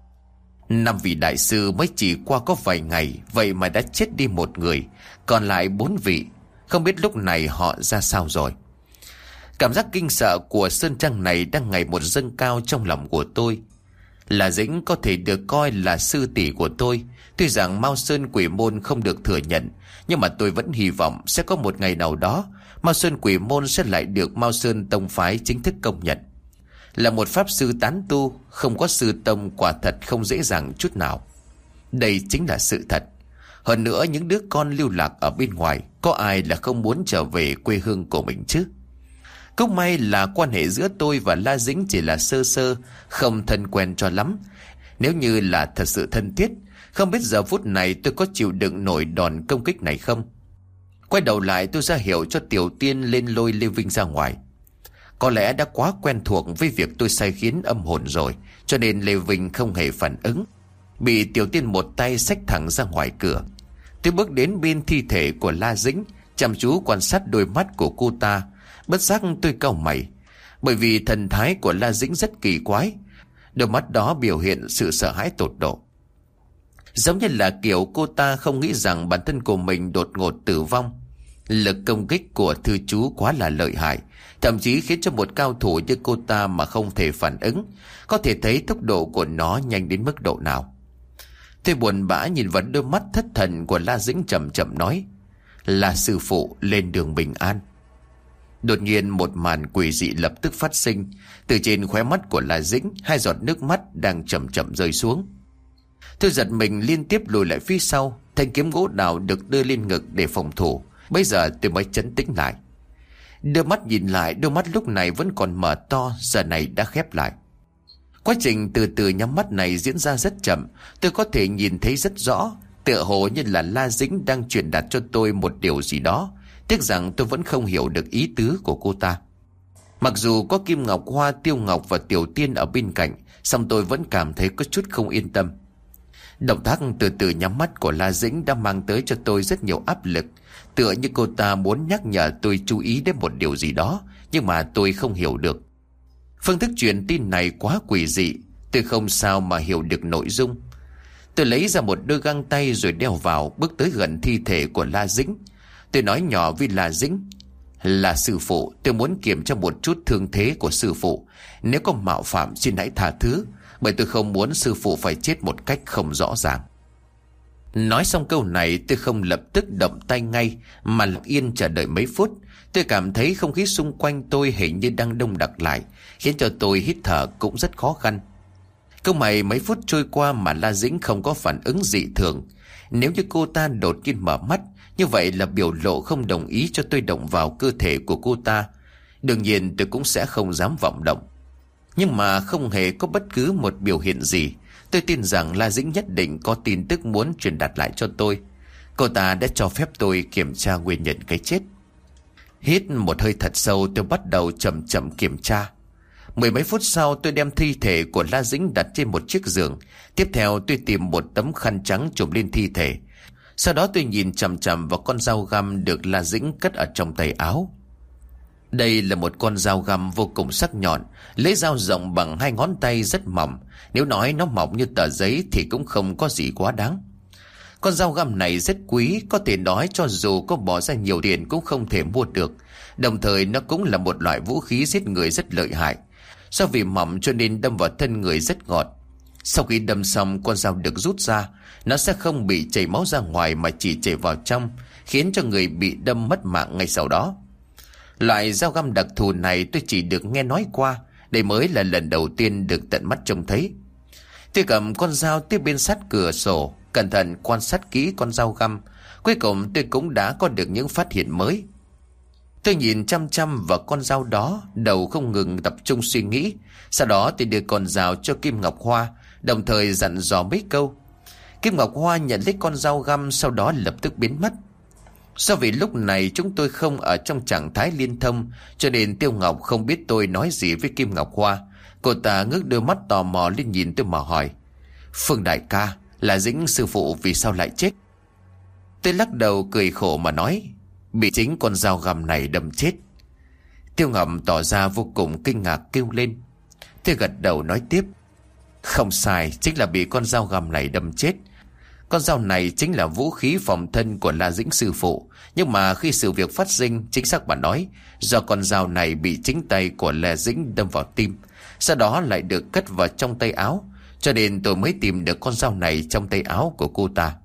5 vị đại sư mới chỉ qua có vài ngày, vậy mà đã chết đi một người, còn lại 4 vị. Không biết lúc này họ ra sao rồi. Cảm giác kinh sợ của sơn trang này đang ngày một dâng cao trong lòng của tôi. La Dĩnh có thể được coi là sư tỷ của tôi. Tuy rằng Mao Sơn Quỷ Môn không được thừa nhận, nhưng mà tôi vẫn hy vọng sẽ có một ngày nào đó Mao Sơn Quỷ Môn sẽ lại được Mao Sơn Tông Phái chính thức công nhận. Là một pháp sư tán tu, không có sư tông quả thật không dễ dàng chút nào. Đây chính là sự thật. Hơn nữa những đứa con lưu lạc ở bên ngoài, có ai là không muốn trở về quê hương của mình chứ? Cũng may là quan hệ giữa tôi và La Dĩnh chỉ là sơ sơ, không thân quen cho lắm. Nếu như là thật sự thân thiết, không biết giờ phút này tôi có chịu đựng nổi đòn công kích này không? Quay đầu lại tôi ra hiệu cho Tiểu Tiên lên lôi Lê Vinh ra ngoài. Có lẽ đã quá quen thuộc với việc tôi sai khiến âm hồn rồi, cho nên Lê Vinh không hề phản ứng, bị Tiểu Tiên một tay xách thẳng ra ngoài cửa. Tôi bước đến bên thi thể của La Dĩnh, chăm chú quan sát đôi mắt của cô ta. Bất giác tôi cau mày, bởi vì thần thái của La Dĩnh rất kỳ quái. Đôi mắt đó biểu hiện sự sợ hãi tột độ, giống như là kiểu cô ta không nghĩ rằng bản thân của mình đột ngột tử vong. Lực công kích của thư chú quá là lợi hại, thậm chí khiến cho một cao thủ như cô ta mà không thể phản ứng. Có thể thấy tốc độ của nó nhanh đến mức độ nào. Tôi buồn bã nhìn vào đôi mắt thất thần của La Dĩnh, chậm chậm nói: "Là sư phụ lên đường bình an." Đột nhiên một màn quỷ dị lập tức phát sinh. Từ trên khóe mắt của La Dĩnh, 2 giọt nước mắt đang chậm chậm rơi xuống. Tôi giật mình liên tiếp lùi lại phía sau. Thanh kiếm gỗ đào được đưa lên ngực để phòng thủ. Bây giờ tôi mới trấn tĩnh lại. Đưa mắt nhìn lại, đôi mắt lúc này vẫn còn mở to, giờ này đã khép lại. Quá trình từ từ nhắm mắt này diễn ra rất chậm. Tôi có thể nhìn thấy rất rõ, tựa hồ như là La Dĩnh đang truyền đạt cho tôi một điều gì đó. Tiếc rằng tôi vẫn không hiểu được ý tứ của cô ta. Mặc dù có Kim Ngọc Hoa, Tiêu Ngọc và Tiểu Tiên ở bên cạnh, song tôi vẫn cảm thấy có chút không yên tâm. Động tác từ từ nhắm mắt của La Dĩnh đã mang tới cho tôi rất nhiều áp lực, tựa như cô ta muốn nhắc nhở tôi chú ý đến một điều gì đó, nhưng mà tôi không hiểu được. Phương thức truyền tin này quá quỷ dị, tôi không sao mà hiểu được nội dung. Tôi lấy ra một đôi găng tay rồi đeo vào, bước tới gần thi thể của La Dĩnh. Tôi nói nhỏ với La Dĩnh: "Là sư phụ, tôi muốn kiểm tra một chút thương thế của sư phụ. Nếu có mạo phạm xin hãy tha thứ, bởi tôi không muốn sư phụ phải chết một cách không rõ ràng." Nói xong câu này, tôi không lập tức động tay ngay, mà lặng yên chờ đợi mấy phút. Tôi cảm thấy không khí xung quanh tôi hình như đang đông đặc lại, khiến cho tôi hít thở cũng rất khó khăn. Câu mày mấy phút trôi qua mà La Dĩnh không có phản ứng dị thường. Nếu như cô ta đột nhiên mở mắt, như vậy là biểu lộ không đồng ý cho tôi động vào cơ thể của cô ta. Đương nhiên tôi cũng sẽ không dám vọng động. Nhưng mà không hề có bất cứ một biểu hiện gì. Tôi tin rằng La Dĩnh nhất định có tin tức muốn truyền đạt lại cho tôi. Cô ta đã cho phép tôi kiểm tra nguyên nhân cái chết. Hít một hơi thật sâu, tôi bắt đầu chậm chậm kiểm tra. 10 mấy phút sau, tôi đem thi thể của La Dĩnh đặt trên một chiếc giường. Tiếp theo tôi tìm một tấm khăn trắng trùm lên thi thể. Sau đó tôi nhìn chằm chằm vào con dao găm được La Dĩnh cất ở trong tay áo. Đây là một con dao găm vô cùng sắc nhọn, lưỡi dao rộng bằng 2 ngón tay, rất mỏng. Nếu nói nó mỏng như tờ giấy thì cũng không có gì quá đáng. Con dao găm này rất quý, có thể nói cho dù có bỏ ra nhiều tiền cũng không thể mua được. Đồng thời nó cũng là một loại vũ khí giết người rất lợi hại. Do vì mỏng cho nên đâm vào thân người rất ngọt. Sau khi đâm xong, con dao được rút ra, nó sẽ không bị chảy máu ra ngoài mà chỉ chảy vào trong, khiến cho người bị đâm mất mạng ngay sau đó. Loại dao găm đặc thù này tôi chỉ được nghe nói qua, đây mới là lần đầu tiên được tận mắt trông thấy. Tôi cầm con dao tiếp bên sát cửa sổ, cẩn thận quan sát kỹ con dao găm. Cuối cùng tôi cũng đã có được những phát hiện mới. Tôi nhìn chăm chăm vào con dao đó, đầu không ngừng tập trung suy nghĩ. Sau đó tôi đưa con dao cho Kim Ngọc Hoa, đồng thời dặn dò mấy câu. Kim Ngọc Hoa nhận lấy con dao găm, sau đó lập tức biến mất. Do vì lúc này chúng tôi không ở trong trạng thái liên thông, cho nên Tiêu Ngọc không biết tôi nói gì với Kim Ngọc Hoa. Cô ta ngước đôi mắt tò mò lên nhìn tôi mà hỏi: "Phương đại ca, La Dĩnh sư phụ vì sao lại chết?" Tôi lắc đầu cười khổ mà nói: "Bị chính con dao găm này đâm chết." Tiêu Ngọc tỏ ra vô cùng kinh ngạc kêu lên. Tôi gật đầu nói tiếp: "Không sai, chính là bị con dao găm này đâm chết. Con dao này chính là vũ khí phòng thân của La Dĩnh sư phụ. Nhưng mà khi sự việc phát sinh, chính xác mà nói, do con dao này bị chính tay của La Dĩnh đâm vào tim, sau đó lại được cất vào trong tay áo, cho nên tôi mới tìm được con dao này trong tay áo của cô ta."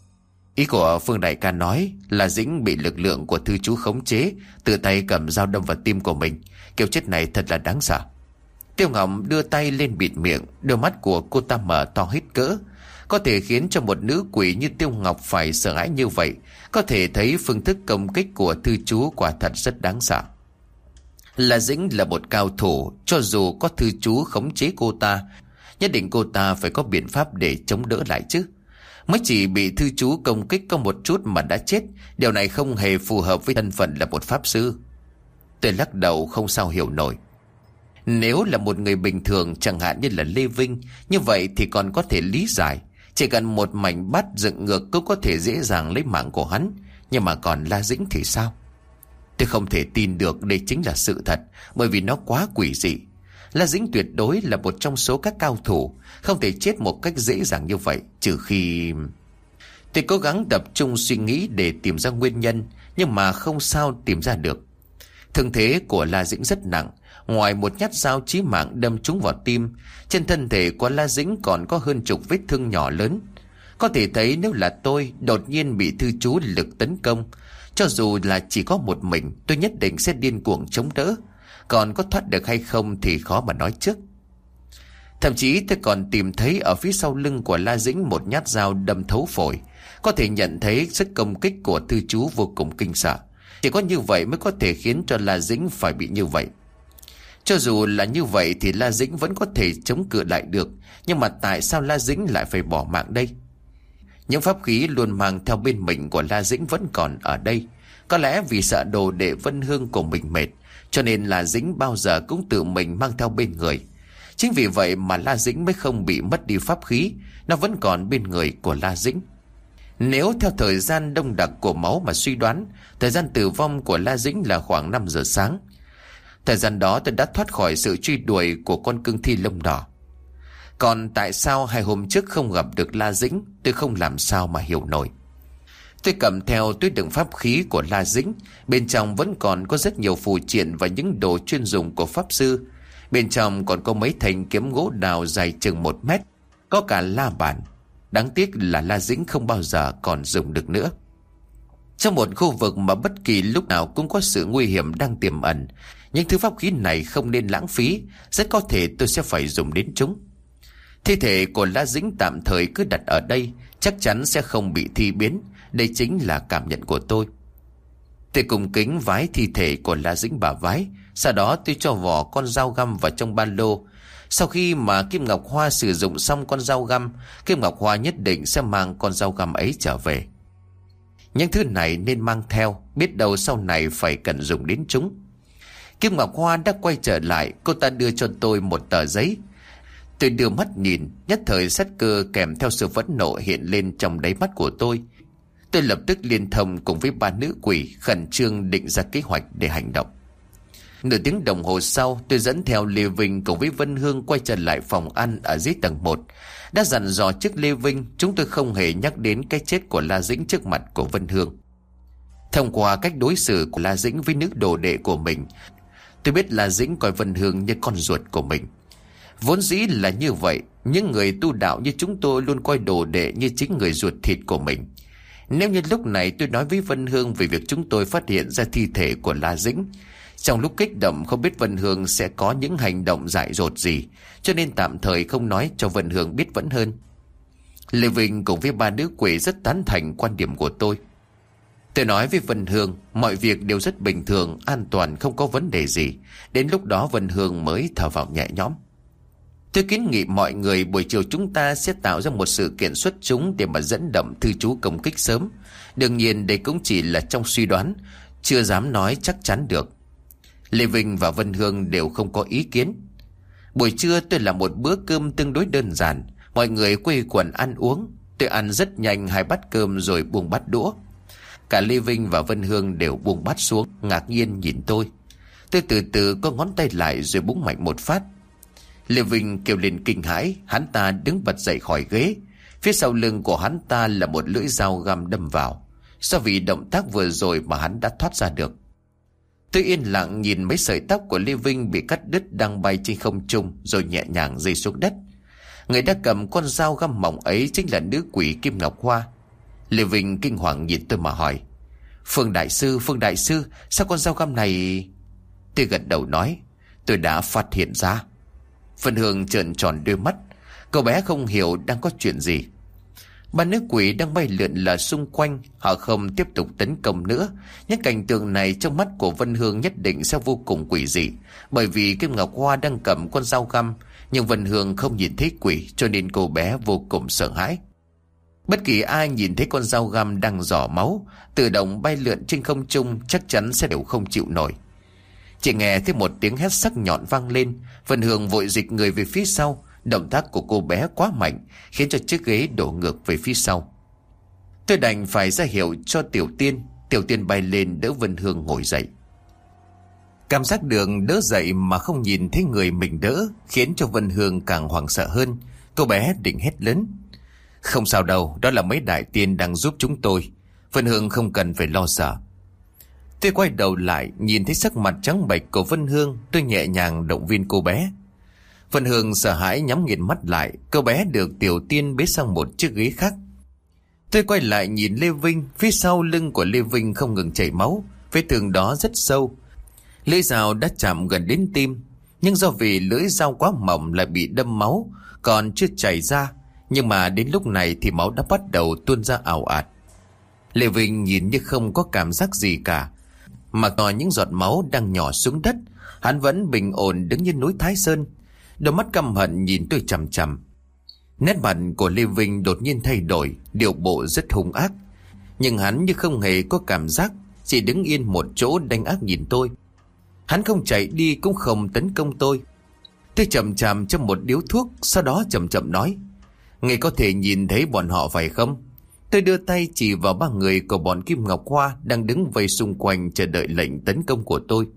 Ý của Phương đại ca nói là Dĩnh bị lực lượng của thư chú khống chế, tự tay cầm dao đâm vào tim của mình. Kiểu chết này thật là đáng sợ. Tiêu Ngọc đưa tay lên bịt miệng, đôi mắt của cô ta mở to hết cỡ. có thể khiến cho một nữ quỷ như Tiêu Ngọc phải sợ hãi như vậy. Có thể thấy phương thức công kích của thư chú quả thật rất đáng sợ. La Dĩnh là một cao thủ, cho dù có thư chú khống chế cô ta, nhất định cô ta phải có biện pháp để chống đỡ lại chứ. Mới chỉ bị thư chú công kích có một chút mà đã chết, điều này không hề phù hợp với thân phận là một pháp sư. Tôi lắc đầu không sao hiểu nổi. Nếu là một người bình thường, chẳng hạn như là Lê Vinh, như vậy thì còn có thể lý giải. Chỉ cần một mảnh bát dựng ngược cũng có thể dễ dàng lấy mạng của hắn. Nhưng mà còn La Dĩnh thì sao? Tôi không thể tin được đây chính là sự thật, bởi vì nó quá quỷ dị. La Dĩnh tuyệt đối là một trong số các cao thủ, không thể chết một cách dễ dàng như vậy, trừ khi... Tôi cố gắng tập trung suy nghĩ để tìm ra nguyên nhân, nhưng mà không sao tìm ra được. Thương thế của La Dĩnh rất nặng, ngoài một nhát dao chí mạng đâm trúng vào tim, trên thân thể của La Dĩnh còn có hơn chục vết thương nhỏ lớn. Có thể thấy nếu là tôi đột nhiên bị thư chú lực tấn công, cho dù là chỉ có một mình, tôi nhất định sẽ điên cuồng chống đỡ. Còn có thoát được hay không thì khó mà nói trước. Thậm chí tôi còn tìm thấy ở phía sau lưng của La Dĩnh một nhát dao đâm thấu phổi. Có thể nhận thấy sức công kích của thư chú vô cùng kinh sợ. Chỉ có như vậy mới có thể khiến cho La Dĩnh phải bị như vậy. Cho dù là như vậy thì La Dĩnh vẫn có thể chống cự lại được. Nhưng mà tại sao La Dĩnh lại phải bỏ mạng đây? Những pháp khí luôn mang theo bên mình của La Dĩnh vẫn còn ở đây. Có lẽ vì sợ đồ đệ Vân Hương của mình mệt, cho nên La Dĩnh bao giờ cũng tự mình mang theo bên người. Chính vì vậy mà La Dĩnh mới không bị mất đi pháp khí, nó vẫn còn bên người của La Dĩnh. Nếu theo thời gian đông đặc của máu mà suy đoán, thời gian tử vong của La Dĩnh là khoảng 5 giờ sáng. Thời gian đó tôi đã thoát khỏi sự truy đuổi của con cương thi lông đỏ. Còn tại sao 2 hôm trước không gặp được La Dĩnh, tôi không làm sao mà hiểu nổi. Tôi cầm theo túi đựng pháp khí của La Dĩnh, bên trong vẫn còn có rất nhiều phù triện và những đồ chuyên dụng của pháp sư. Bên trong còn có mấy thanh kiếm gỗ đào dài chừng 1 mét, có cả la bàn. Đáng tiếc là La Dĩnh không bao giờ còn dùng được nữa. Trong một khu vực mà bất kỳ lúc nào cũng có sự nguy hiểm đang tiềm ẩn, những thứ pháp khí này không nên lãng phí, rất có thể tôi sẽ phải dùng đến chúng. Thi thể của La Dĩnh tạm thời cứ đặt ở đây, chắc chắn sẽ không bị thi biến. Đây chính là cảm nhận của tôi. Tôi cùng kính vái thi thể của La Dĩnh bả vái. Sau đó tôi cho vỏ con dao găm vào trong ba lô. Sau khi mà Kim Ngọc Hoa sử dụng xong con dao găm, Kim Ngọc Hoa nhất định sẽ mang con dao găm ấy trở về. Những thứ này nên mang theo, biết đâu sau này phải cần dùng đến chúng. Kim Ngọc Hoa đã quay trở lại, cô ta đưa cho tôi một tờ giấy. Tôi đưa mắt nhìn, nhất thời sát cơ kèm theo sự phẫn nộ hiện lên trong đáy mắt của tôi. Tôi lập tức liên thông cùng với 3 nữ quỷ, khẩn trương định ra kế hoạch để hành động. Nửa tiếng đồng hồ sau, tôi dẫn theo Lê Vinh cùng với Vân Hương quay trở lại phòng ăn ở dưới tầng 1. Đã dặn dò trước Lê Vinh, chúng tôi không hề nhắc đến cái chết của La Dĩnh trước mặt của Vân Hương. Thông qua cách đối xử của La Dĩnh với nữ đồ đệ của mình, tôi biết La Dĩnh coi Vân Hương như con ruột của mình. Vốn dĩ là như vậy, những người tu đạo như chúng tôi luôn coi đồ đệ như chính người ruột thịt của mình. Nếu như lúc này tôi nói với Vân Hương về việc chúng tôi phát hiện ra thi thể của La Dĩnh, trong lúc kích động không biết Vân Hương sẽ có những hành động dại dột gì, cho nên tạm thời không nói cho Vân Hương biết vẫn hơn. Lê Vinh cùng với 3 nữ quỷ rất tán thành quan điểm của tôi. Tôi nói với Vân Hương, mọi việc đều rất bình thường, an toàn, không có vấn đề gì. Đến lúc đó Vân Hương mới thở vào nhẹ nhõm. Tôi kiến nghị mọi người buổi chiều chúng ta sẽ tạo ra một sự kiện xuất chúng để mà dẫn động thư chú công kích sớm. Đương nhiên đây cũng chỉ là trong suy đoán, chưa dám nói chắc chắn được. Lê Vinh và Vân Hương đều không có ý kiến. Buổi trưa tôi làm một bữa cơm tương đối đơn giản, mọi người quây quần ăn uống. Tôi ăn rất nhanh 2 bát cơm rồi buông bát đũa. Cả Lê Vinh và Vân Hương đều buông bát xuống, ngạc nhiên nhìn tôi. Tôi từ từ có ngón tay lại rồi búng mạnh một phát. Lê Vinh kêu lên kinh hãi, hắn ta đứng bật dậy khỏi ghế. Phía sau lưng của hắn ta là một lưỡi dao găm đâm vào. Do vì động tác vừa rồi mà hắn đã thoát ra được. Tôi yên lặng nhìn mấy sợi tóc của Lê Vinh bị cắt đứt đang bay trên không trung rồi nhẹ nhàng rơi xuống đất. Người đã cầm con dao găm mỏng ấy chính là nữ quỷ Kim Ngọc Hoa. Lê Vinh kinh hoàng nhìn tôi mà hỏi: Phương Đại Sư, sao con dao găm này... Tôi gật đầu nói: Tôi đã phát hiện ra. Vân Hương trợn tròn đôi mắt. Cậu bé không hiểu đang có chuyện gì. Ba nữ quỷ đang bay lượn là xung quanh, họ không tiếp tục tấn công nữa. Những cảnh tượng này trong mắt của Vân Hương nhất định sẽ vô cùng quỷ dị, bởi vì Kim Ngọc Hoa đang cầm con dao găm, nhưng Vân Hương không nhìn thấy quỷ, cho nên cô bé vô cùng sợ hãi. Bất kỳ ai nhìn thấy con dao găm đang rỏ máu, tự động bay lượn trên không trung chắc chắn sẽ đều không chịu nổi. Chỉ nghe thấy một tiếng hét sắc nhọn vang lên, Vân Hương vội dịch người về phía sau. Động tác của cô bé quá mạnh, khiến cho chiếc ghế đổ ngược về phía sau. Tôi đành phải ra hiệu cho Tiểu Tiên. Tiểu Tiên bay lên đỡ Vân Hương ngồi dậy. Cảm giác đường đỡ dậy mà không nhìn thấy người mình đỡ khiến cho Vân Hương càng hoảng sợ hơn. Cô bé định hét lớn: "Không sao đâu, đó là mấy đại tiên đang giúp chúng tôi. Vân Hương không cần phải lo sợ." Tôi quay đầu lại, nhìn thấy sắc mặt trắng bệch của Vân Hương. Tôi nhẹ nhàng động viên cô bé. Vân Hương sợ hãi nhắm nghiền mắt lại. Cô bé được Tiểu Tiên bế sang một chiếc ghế khác. Tôi quay lại nhìn Lê Vinh. Phía sau lưng của Lê Vinh không ngừng chảy máu, vết thương đó rất sâu, lưỡi dao đã chạm gần đến tim. Nhưng do vì lưỡi dao quá mỏng lại bị đâm máu, còn chưa chảy ra. Nhưng mà đến lúc này thì máu đã bắt đầu tuôn ra ào ạt. Lê Vinh nhìn như không có cảm giác gì cả, mà còn những giọt máu đang nhỏ xuống đất. Hắn vẫn bình ổn đứng như núi Thái Sơn, đôi mắt căm hận nhìn tôi chằm chằm. Nét mặt của Lê Vinh đột nhiên thay đổi, điệu bộ rất hung ác. Nhưng hắn như không hề có cảm giác, chỉ đứng yên một chỗ đanh ác nhìn tôi. Hắn không chạy đi cũng không tấn công tôi. Tôi chậm chậm trong một điếu thuốc, sau đó chậm chậm nói: "Ngài có thể nhìn thấy bọn họ phải không?" Tôi đưa tay chỉ vào ba người của bọn Kim Ngọc Hoa đang đứng vây xung quanh chờ đợi lệnh tấn công của tôi.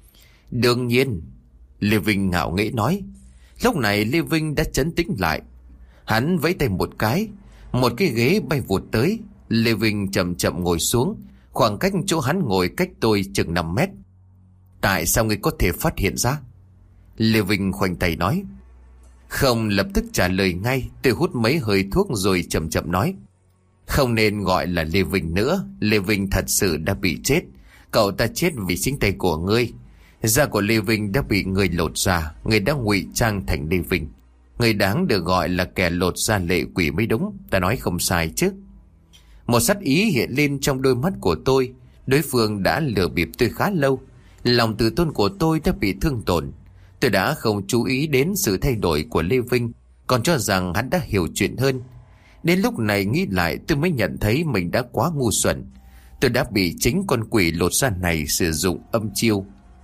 "Đương nhiên," Lê Vinh ngạo nghễ nói. Lúc này Lê Vinh đã trấn tĩnh lại. Hắn vẫy tay một cái ghế bay vụt tới. Lê Vinh chậm chậm ngồi xuống, khoảng cách chỗ hắn ngồi cách tôi chừng 5 mét. "Tại sao ngươi có thể phát hiện ra?" Lê Vinh khoanh tay nói. Không lập tức trả lời ngay. Tôi hút mấy hơi thuốc rồi chậm chậm nói: "Không nên gọi là Lê Vinh nữa. Lê Vinh thật sự đã bị chết. Cậu ta chết vì chính tay của ngươi. Da của Lê Vinh đã bị người lột ra. Người đã ngụy trang thành Lê Vinh. Người đáng được gọi là kẻ lột da lệ quỷ mới đúng. Ta nói không sai chứ?" Một sát ý hiện lên trong đôi mắt của tôi. Đối phương đã lừa bịp tôi khá lâu. Lòng tự tôn của tôi đã bị thương tổn. Tôi đã không chú ý đến sự thay đổi của Lê Vinh, còn cho rằng hắn đã hiểu chuyện hơn. Đến lúc này nghĩ lại tôi mới nhận thấy mình đã quá ngu xuẩn. Tôi đã bị chính con quỷ lột da này sử dụng âm chiêu,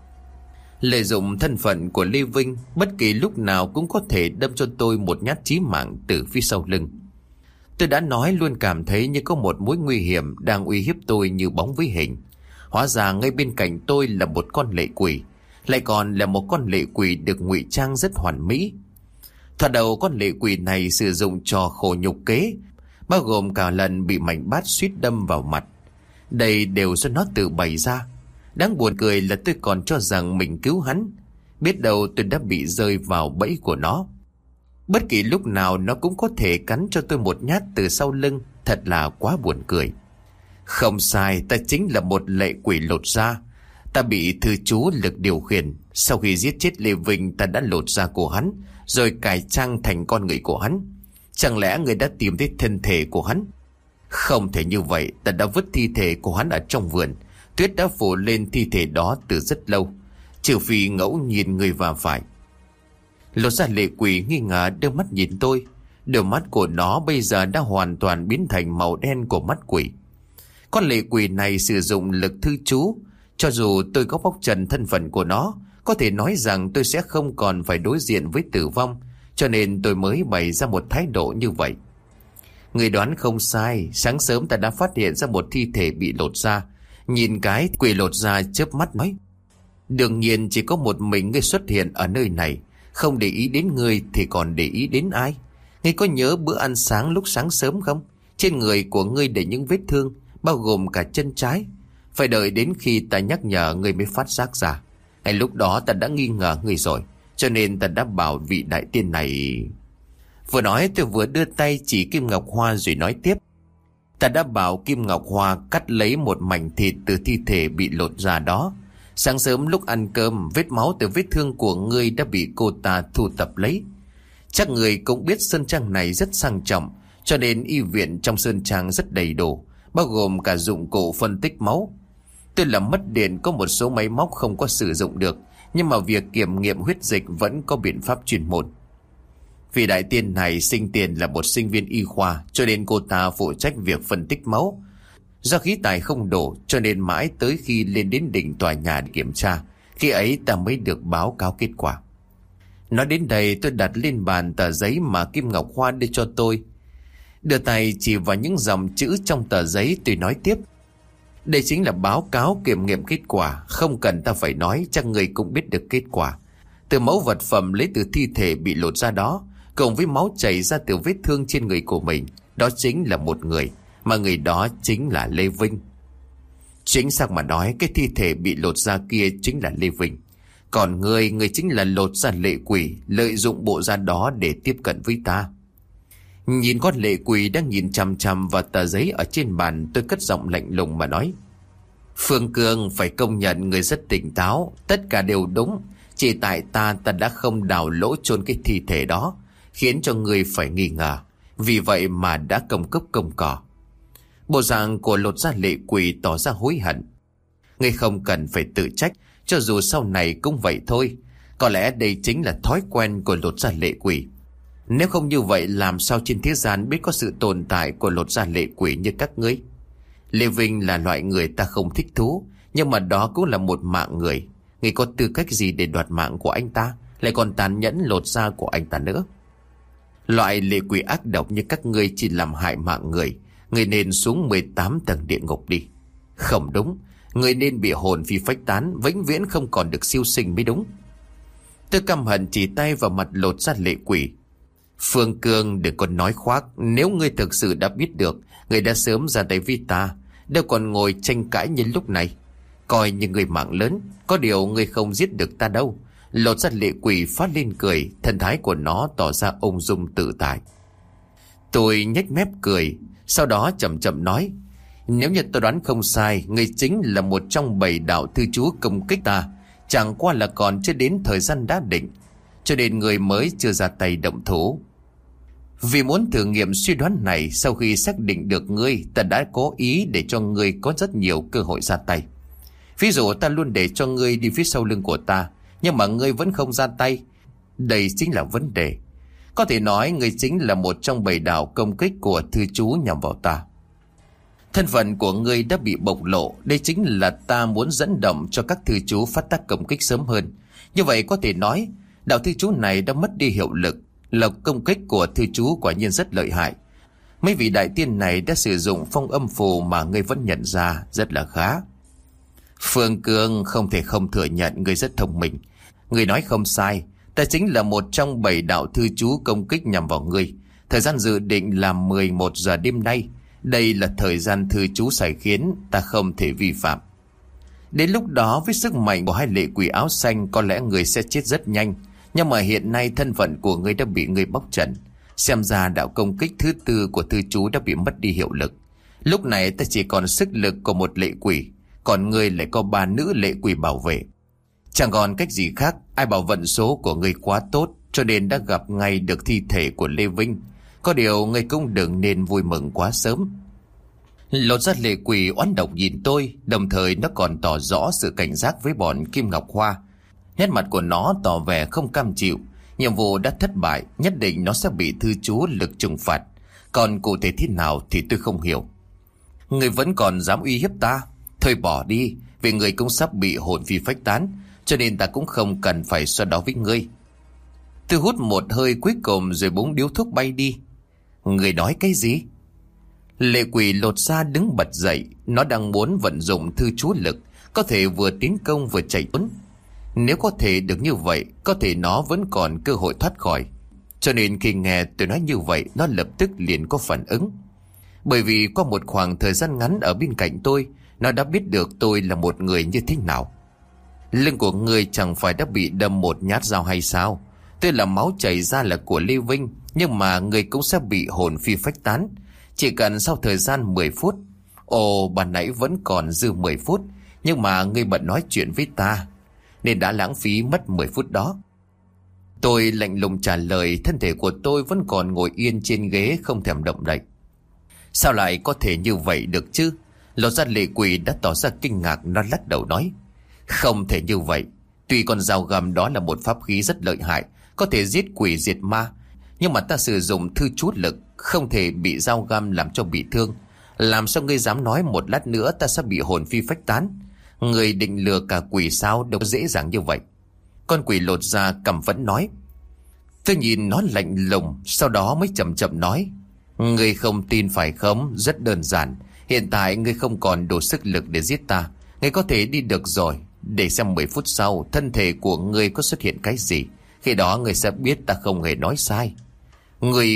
lợi dụng thân phận của Lê Vinh, bất kỳ lúc nào cũng có thể đâm cho tôi một nhát chí mạng từ phía sau lưng. Tôi đã nói luôn cảm thấy như có một mối nguy hiểm đang uy hiếp tôi như bóng với hình. Hóa ra ngay bên cạnh tôi là một con lệ quỷ, lại còn là một con lệ quỷ được ngụy trang rất hoàn mỹ. Thoạt đầu con lệ quỷ này sử dụng trò khổ nhục kế, bao gồm cả lần bị mảnh bát suýt đâm vào mặt. Đây đều do nó tự bày ra. Đáng buồn cười là tôi còn cho rằng mình cứu hắn, biết đâu tôi đã bị rơi vào bẫy của nó. Bất kỳ lúc nào nó cũng có thể cắn cho tôi một nhát từ sau lưng, thật là quá buồn cười. Không sai, ta chính là một lệ quỷ lột da. Ta bị thư chú lực điều khiển. Sau khi giết chết Lê Vinh, ta đã lột da của hắn, rồi cải trang thành con người của hắn. Chẳng lẽ người đã tìm thấy thân thể của hắn? Không thể như vậy, ta đã vứt thi thể của hắn ở trong vườn. Tuyết đã phủ lên thi thể đó từ rất lâu, trừ phi ngẫu nhiên người va phải. Lột da lệ quỷ nghi ngờ đưa mắt nhìn tôi. Đôi mắt của nó bây giờ đã hoàn toàn biến thành màu đen của mắt quỷ. Con lệ quỷ này sử dụng lực thư chú. Cho dù tôi có bóc trần thân phận của nó, có thể nói rằng tôi sẽ không còn phải đối diện với tử vong, cho nên tôi mới bày ra một thái độ như vậy. Người đoán không sai, sáng sớm ta đã phát hiện ra một thi thể bị lột da. Nhìn cái quỷ lột da chớp mắt nói: "Đương nhiên chỉ có một mình ngươi xuất hiện ở nơi này. Không để ý đến ngươi thì còn để ý đến ai? Ngươi có nhớ bữa ăn sáng lúc sáng sớm không? Trên người của ngươi để những vết thương, bao gồm cả chân trái. Phải đợi đến khi ta nhắc nhở ngươi mới phát giác ra. Ngay lúc đó ta đã nghi ngờ ngươi rồi, cho nên ta đã bảo vị đại tiên này..." Vừa nói tôi vừa đưa tay chỉ Kim Ngọc Hoa rồi nói tiếp: "Ta đã bảo Kim Ngọc Hoa cắt lấy một mảnh thịt từ thi thể bị lột da đó. Sáng sớm lúc ăn cơm, vết máu từ vết thương của ngươi đã bị cô ta thu tập lấy. Chắc người cũng biết sơn trang này rất sang trọng, cho nên y viện trong sơn trang rất đầy đủ, bao gồm cả dụng cụ phân tích máu. Tuy là mất điện, có một số máy móc không có sử dụng được, nhưng mà việc kiểm nghiệm huyết dịch vẫn có biện pháp chuyên môn. Vị đại tiên này sinh tiền là một sinh viên y khoa, cho nên cô ta phụ trách việc phân tích máu. Do khí tài không đủ, cho nên mãi tới khi lên đến đỉnh tòa nhà để kiểm tra, khi ấy ta mới được báo cáo kết quả. Nói đến đây, tôi đặt lên bàn tờ giấy mà Kim Ngọc Hoa đưa cho tôi, đưa tay chỉ vào những dòng chữ trong tờ giấy. Tôi nói tiếp: đây chính là báo cáo kiểm nghiệm kết quả, không cần ta phải nói, chắc người cũng biết được kết quả. Từ mẫu vật phẩm lấy từ thi thể bị lột ra đó, cộng với máu chảy ra từ vết thương trên người của mình, đó chính là một người, mà người đó chính là Lê Vinh. Chính xác mà nói, cái thi thể bị lột ra kia chính là Lê Vinh. Còn người chính là lột ra lệ quỷ, lợi dụng bộ da đó để tiếp cận với ta. Nhìn con lệ quỷ đang nhìn chằm chằm vào tờ giấy ở trên bàn, tôi cất giọng lạnh lùng mà nói: Phương Cương, phải công nhận người rất tỉnh táo, tất cả đều đúng. Chỉ tại ta đã không đào lỗ chôn cái thi thể đó, khiến cho người phải nghi ngờ, vì vậy mà đã công cốc công cỏ. Bộ dạng của lột da lệ quỷ tỏ ra hối hận. Ngươi không cần phải tự trách, cho dù sau này cũng vậy thôi. Có lẽ đây chính là thói quen của lột da lệ quỷ. Nếu không như vậy, làm sao trên thế gian biết có sự tồn tại của lột da lệ quỷ như các ngươi? Lê Vinh là loại người ta không thích thú, nhưng mà đó cũng là một mạng người. Ngươi có tư cách gì để đoạt mạng của anh ta, lại còn tàn nhẫn lột da của anh ta nữa? Loại lệ quỷ ác độc như các ngươi chỉ làm hại mạng người. Ngươi nên xuống 18 tầng địa ngục đi. Không đúng, ngươi nên bị hồn phi phách tán, vĩnh viễn không còn được siêu sinh mới đúng. Tôi căm hận chỉ tay vào mặt lột da lệ quỷ. Phương Cương, đừng còn nói khoác. Nếu ngươi thực sự đã biết được, ngươi đã sớm ra tay với ta, đâu còn ngồi tranh cãi như lúc này. Coi như ngươi mạng lớn, có điều ngươi không giết được ta đâu. Lột da lệ quỷ phát lên cười, thần thái của nó tỏ ra ung dung tự tại. Tôi nhếch mép cười, sau đó chậm chậm nói: nếu như tôi đoán không sai, ngươi chính là một trong 7 đạo thư chú công kích ta. Chẳng qua là còn chưa đến thời gian đã định, cho nên người mới chưa ra tay động thủ. Vì muốn thử nghiệm suy đoán này, sau khi xác định được ngươi, ta đã cố ý để cho ngươi có rất nhiều cơ hội ra tay. Ví dụ ta luôn để cho ngươi đi phía sau lưng của ta, nhưng mà ngươi vẫn không ra tay. Đây chính là vấn đề. Có thể nói ngươi chính là một trong 7 đạo công kích của thư chú nhằm vào ta. Thân phận của ngươi đã bị bộc lộ. Đây chính là ta muốn dẫn động cho các thư chú phát tác công kích sớm hơn. Như vậy có thể nói đạo thư chú này đã mất đi hiệu lực. Lực công kích của thư chú quả nhiên rất lợi hại. Mấy vị đại tiên này đã sử dụng phong âm phù mà ngươi vẫn nhận ra rất là khá. Phương Cương, không thể không thừa nhận ngươi rất thông minh. Ngươi nói không sai, ta chính là một trong 7 đạo thư chú công kích nhằm vào ngươi. Thời gian dự định là 11 giờ đêm nay. Đây là thời gian thư chú sai khiến, ta không thể vi phạm. Đến lúc đó với sức mạnh của hai lệ quỷ áo xanh, có lẽ người sẽ chết rất nhanh. Nhưng mà hiện nay thân phận của ngươi đã bị ngươi bóc trần. Xem ra đạo công kích thứ 4 của thư chú đã bị mất đi hiệu lực. Lúc này ta chỉ còn sức lực của một lệ quỷ, còn ngươi lại có 3 nữ lệ quỷ bảo vệ. Chẳng còn cách gì khác. Ai bảo vận số của ngươi quá tốt, cho nên đã gặp ngay được thi thể của Lê Vinh. Có điều ngươi cũng đừng nên vui mừng quá sớm. Lột da lệ quỷ oán độc nhìn tôi, đồng thời nó còn tỏ rõ sự cảnh giác với bọn Kim Ngọc Hoa. Nét mặt của nó tỏ vẻ không cam chịu. Nhiệm vụ đã thất bại, nhất định nó sẽ bị thư chú lực trừng phạt. Còn cụ thể thế nào thì tôi không hiểu. Ngươi vẫn còn dám uy hiếp ta? Thôi bỏ đi, vì ngươi cũng sắp bị hồn phi phách tán, cho nên ta cũng không cần phải so đo với ngươi. Tôi hút một hơi cuối cùng rồi búng điếu thuốc bay đi. Ngươi nói cái gì? Lệ quỷ lột da đứng bật dậy. Nó đang muốn vận dụng thư chú lực, có thể vừa tiến công vừa chạy trốn. Nếu có thể được như vậy, có thể nó vẫn còn cơ hội thoát khỏi. Cho nên khi nghe tôi nói như vậy, nó lập tức liền có phản ứng. Bởi vì qua một khoảng thời gian ngắn ở bên cạnh tôi, nó đã biết được tôi là một người như thế nào. Lưng của ngươi chẳng phải đã bị đâm một nhát dao hay sao? Tuy là máu chảy ra là của Lê Vinh, nhưng mà ngươi cũng sẽ bị hồn phi phách tán. Chỉ cần sau thời gian 10 phút. Ồ, ban nãy vẫn còn dư 10 phút, nhưng mà ngươi bận nói chuyện với ta, nên đã lãng phí mất 10 phút đó. Tôi lạnh lùng trả lời, thân thể của tôi vẫn còn ngồi yên trên ghế không thèm động đậy. Sao lại có thể như vậy được chứ? Lột ra lệ quỷ đã tỏ ra kinh ngạc, nó lắc đầu nói. Không thể như vậy. Tuy con dao găm đó là một pháp khí rất lợi hại, có thể giết quỷ diệt ma, nhưng mà ta sử dụng thư chú lực, không thể bị dao găm làm cho bị thương. Làm sao ngươi dám nói một lát nữa ta sẽ bị hồn phi phách tán? Ngươi định lừa cả quỷ sao? Đâu dễ dàng như vậy. Con quỷ lột ra căm phẫn nói. Tôi nhìn nó lạnh lùng, sau đó mới chậm chậm nói. Ngươi không tin phải không? Rất đơn giản. Hiện tại ngươi không còn đủ sức lực để giết ta. Ngươi có thể đi được rồi. Để xem 10 phút sau thân thể của ngươi có xuất hiện cái gì. Khi đó ngươi sẽ biết ta không hề nói sai. Ngươi...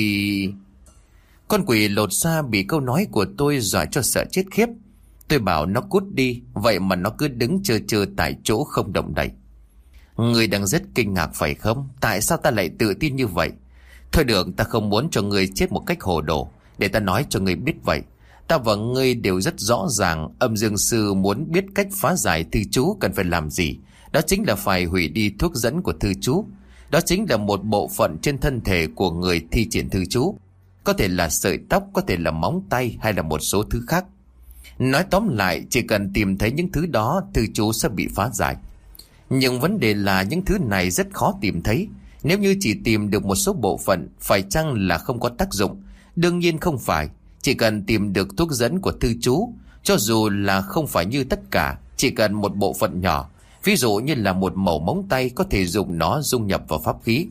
Con quỷ lột ra bị câu nói của tôi dọa cho sợ chết khiếp. Tôi bảo nó cút đi, vậy mà nó cứ đứng chơ chơ tại chỗ không động đậy. Ngươi đang rất kinh ngạc phải không? Tại sao ta lại tự tin như vậy? Thôi được, ta không muốn cho ngươi chết một cách hồ đồ. Để ta nói cho ngươi biết vậy. Ta và ngươi đều rất rõ ràng âm dương sư muốn biết cách phá giải thư chú cần phải làm gì. Đó chính là phải hủy đi thuốc dẫn của thư chú. Đó chính là một bộ phận trên thân thể của người thi triển thư chú. Có thể là sợi tóc, có thể là móng tay hay là một số thứ khác. Nói tóm lại, chỉ cần tìm thấy những thứ đó, thư chú sẽ bị phá giải. Nhưng vấn đề là những thứ này rất khó tìm thấy. Nếu như chỉ tìm được một số bộ phận, phải chăng là không có tác dụng? Đương nhiên không phải. Chỉ cần tìm được thuốc dẫn của thư chú, cho dù là không phải như tất cả, chỉ cần một bộ phận nhỏ, ví dụ như là một mẩu móng tay, có thể dùng nó dung nhập vào pháp khí.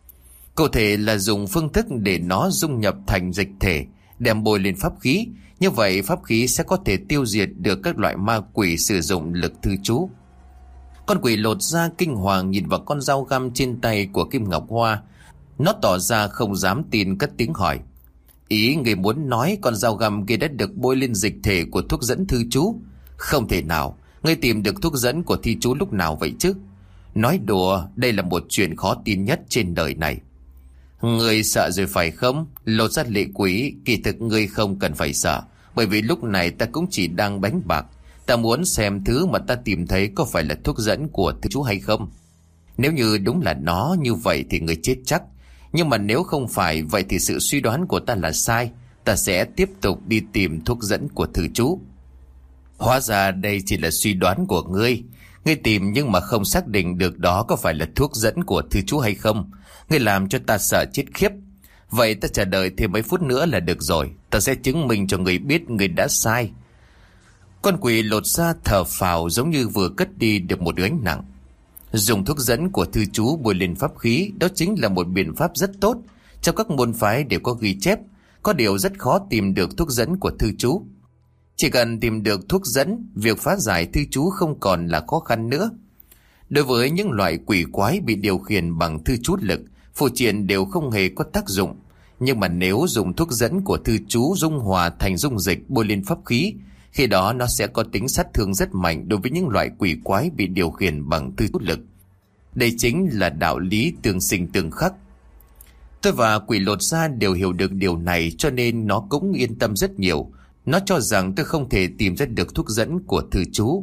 Cụ thể là dùng phương thức để nó dung nhập thành dịch thể, đem bôi lên pháp khí. Như vậy pháp khí sẽ có thể tiêu diệt được các loại ma quỷ sử dụng lực thư chú. Con quỷ lột ra kinh hoàng nhìn vào con dao găm trên tay của Kim Ngọc Hoa. Nó tỏ ra không dám tin, cất tiếng hỏi. Ý người muốn nói con dao găm kia đã được bôi lên dịch thể của thuốc dẫn thư chú? Không thể nào. Ngươi tìm được thuốc dẫn của thi chú lúc nào vậy chứ? Nói đùa, đây là một chuyện khó tin nhất trên đời này. Ngươi sợ rồi phải không? Lột ra lệ quỷ, kỳ thực ngươi không cần phải sợ. Bởi vì lúc này ta cũng chỉ đang đánh bạc. Ta muốn xem thứ mà ta tìm thấy có phải là thuốc dẫn của thư chú hay không. Nếu như đúng là nó như vậy thì ngươi chết chắc. Nhưng mà nếu không phải, vậy thì sự suy đoán của ta là sai. Ta sẽ tiếp tục đi tìm thuốc dẫn của thư chú. Hóa ra đây chỉ là suy đoán của ngươi. Ngươi tìm nhưng mà không xác định được đó có phải là thuốc dẫn của thư chú hay không. Ngươi làm cho ta sợ chết khiếp. Vậy ta chờ đợi thêm mấy phút nữa là được rồi. Ta sẽ chứng minh cho ngươi biết ngươi đã sai. Con quỷ lột ra thở phào giống như vừa cất đi được một gánh nặng. Dùng thuốc dẫn của thư chú bôi lên pháp khí, đó chính là một biện pháp rất tốt. Trong các môn phái đều có ghi chép. Có điều rất khó tìm được thuốc dẫn của thư chú. Chỉ cần tìm được thuốc dẫn, việc phá giải thư chú không còn là khó khăn nữa. Đối với những loại quỷ quái bị điều khiển bằng thư chú lực, phù triện đều không hề có tác dụng. Nhưng mà nếu dùng thuốc dẫn của thư chú dung hòa thành dung dịch bôi lên pháp khí, khi đó nó sẽ có tính sát thương rất mạnh đối với những loại quỷ quái bị điều khiển bằng thư chú lực. Đây chính là đạo lý tương sinh tương khắc. Tôi và quỷ lột ra đều hiểu được điều này, cho nên nó cũng yên tâm rất nhiều. Nó cho rằng tôi không thể tìm ra được thuốc dẫn của thư chú.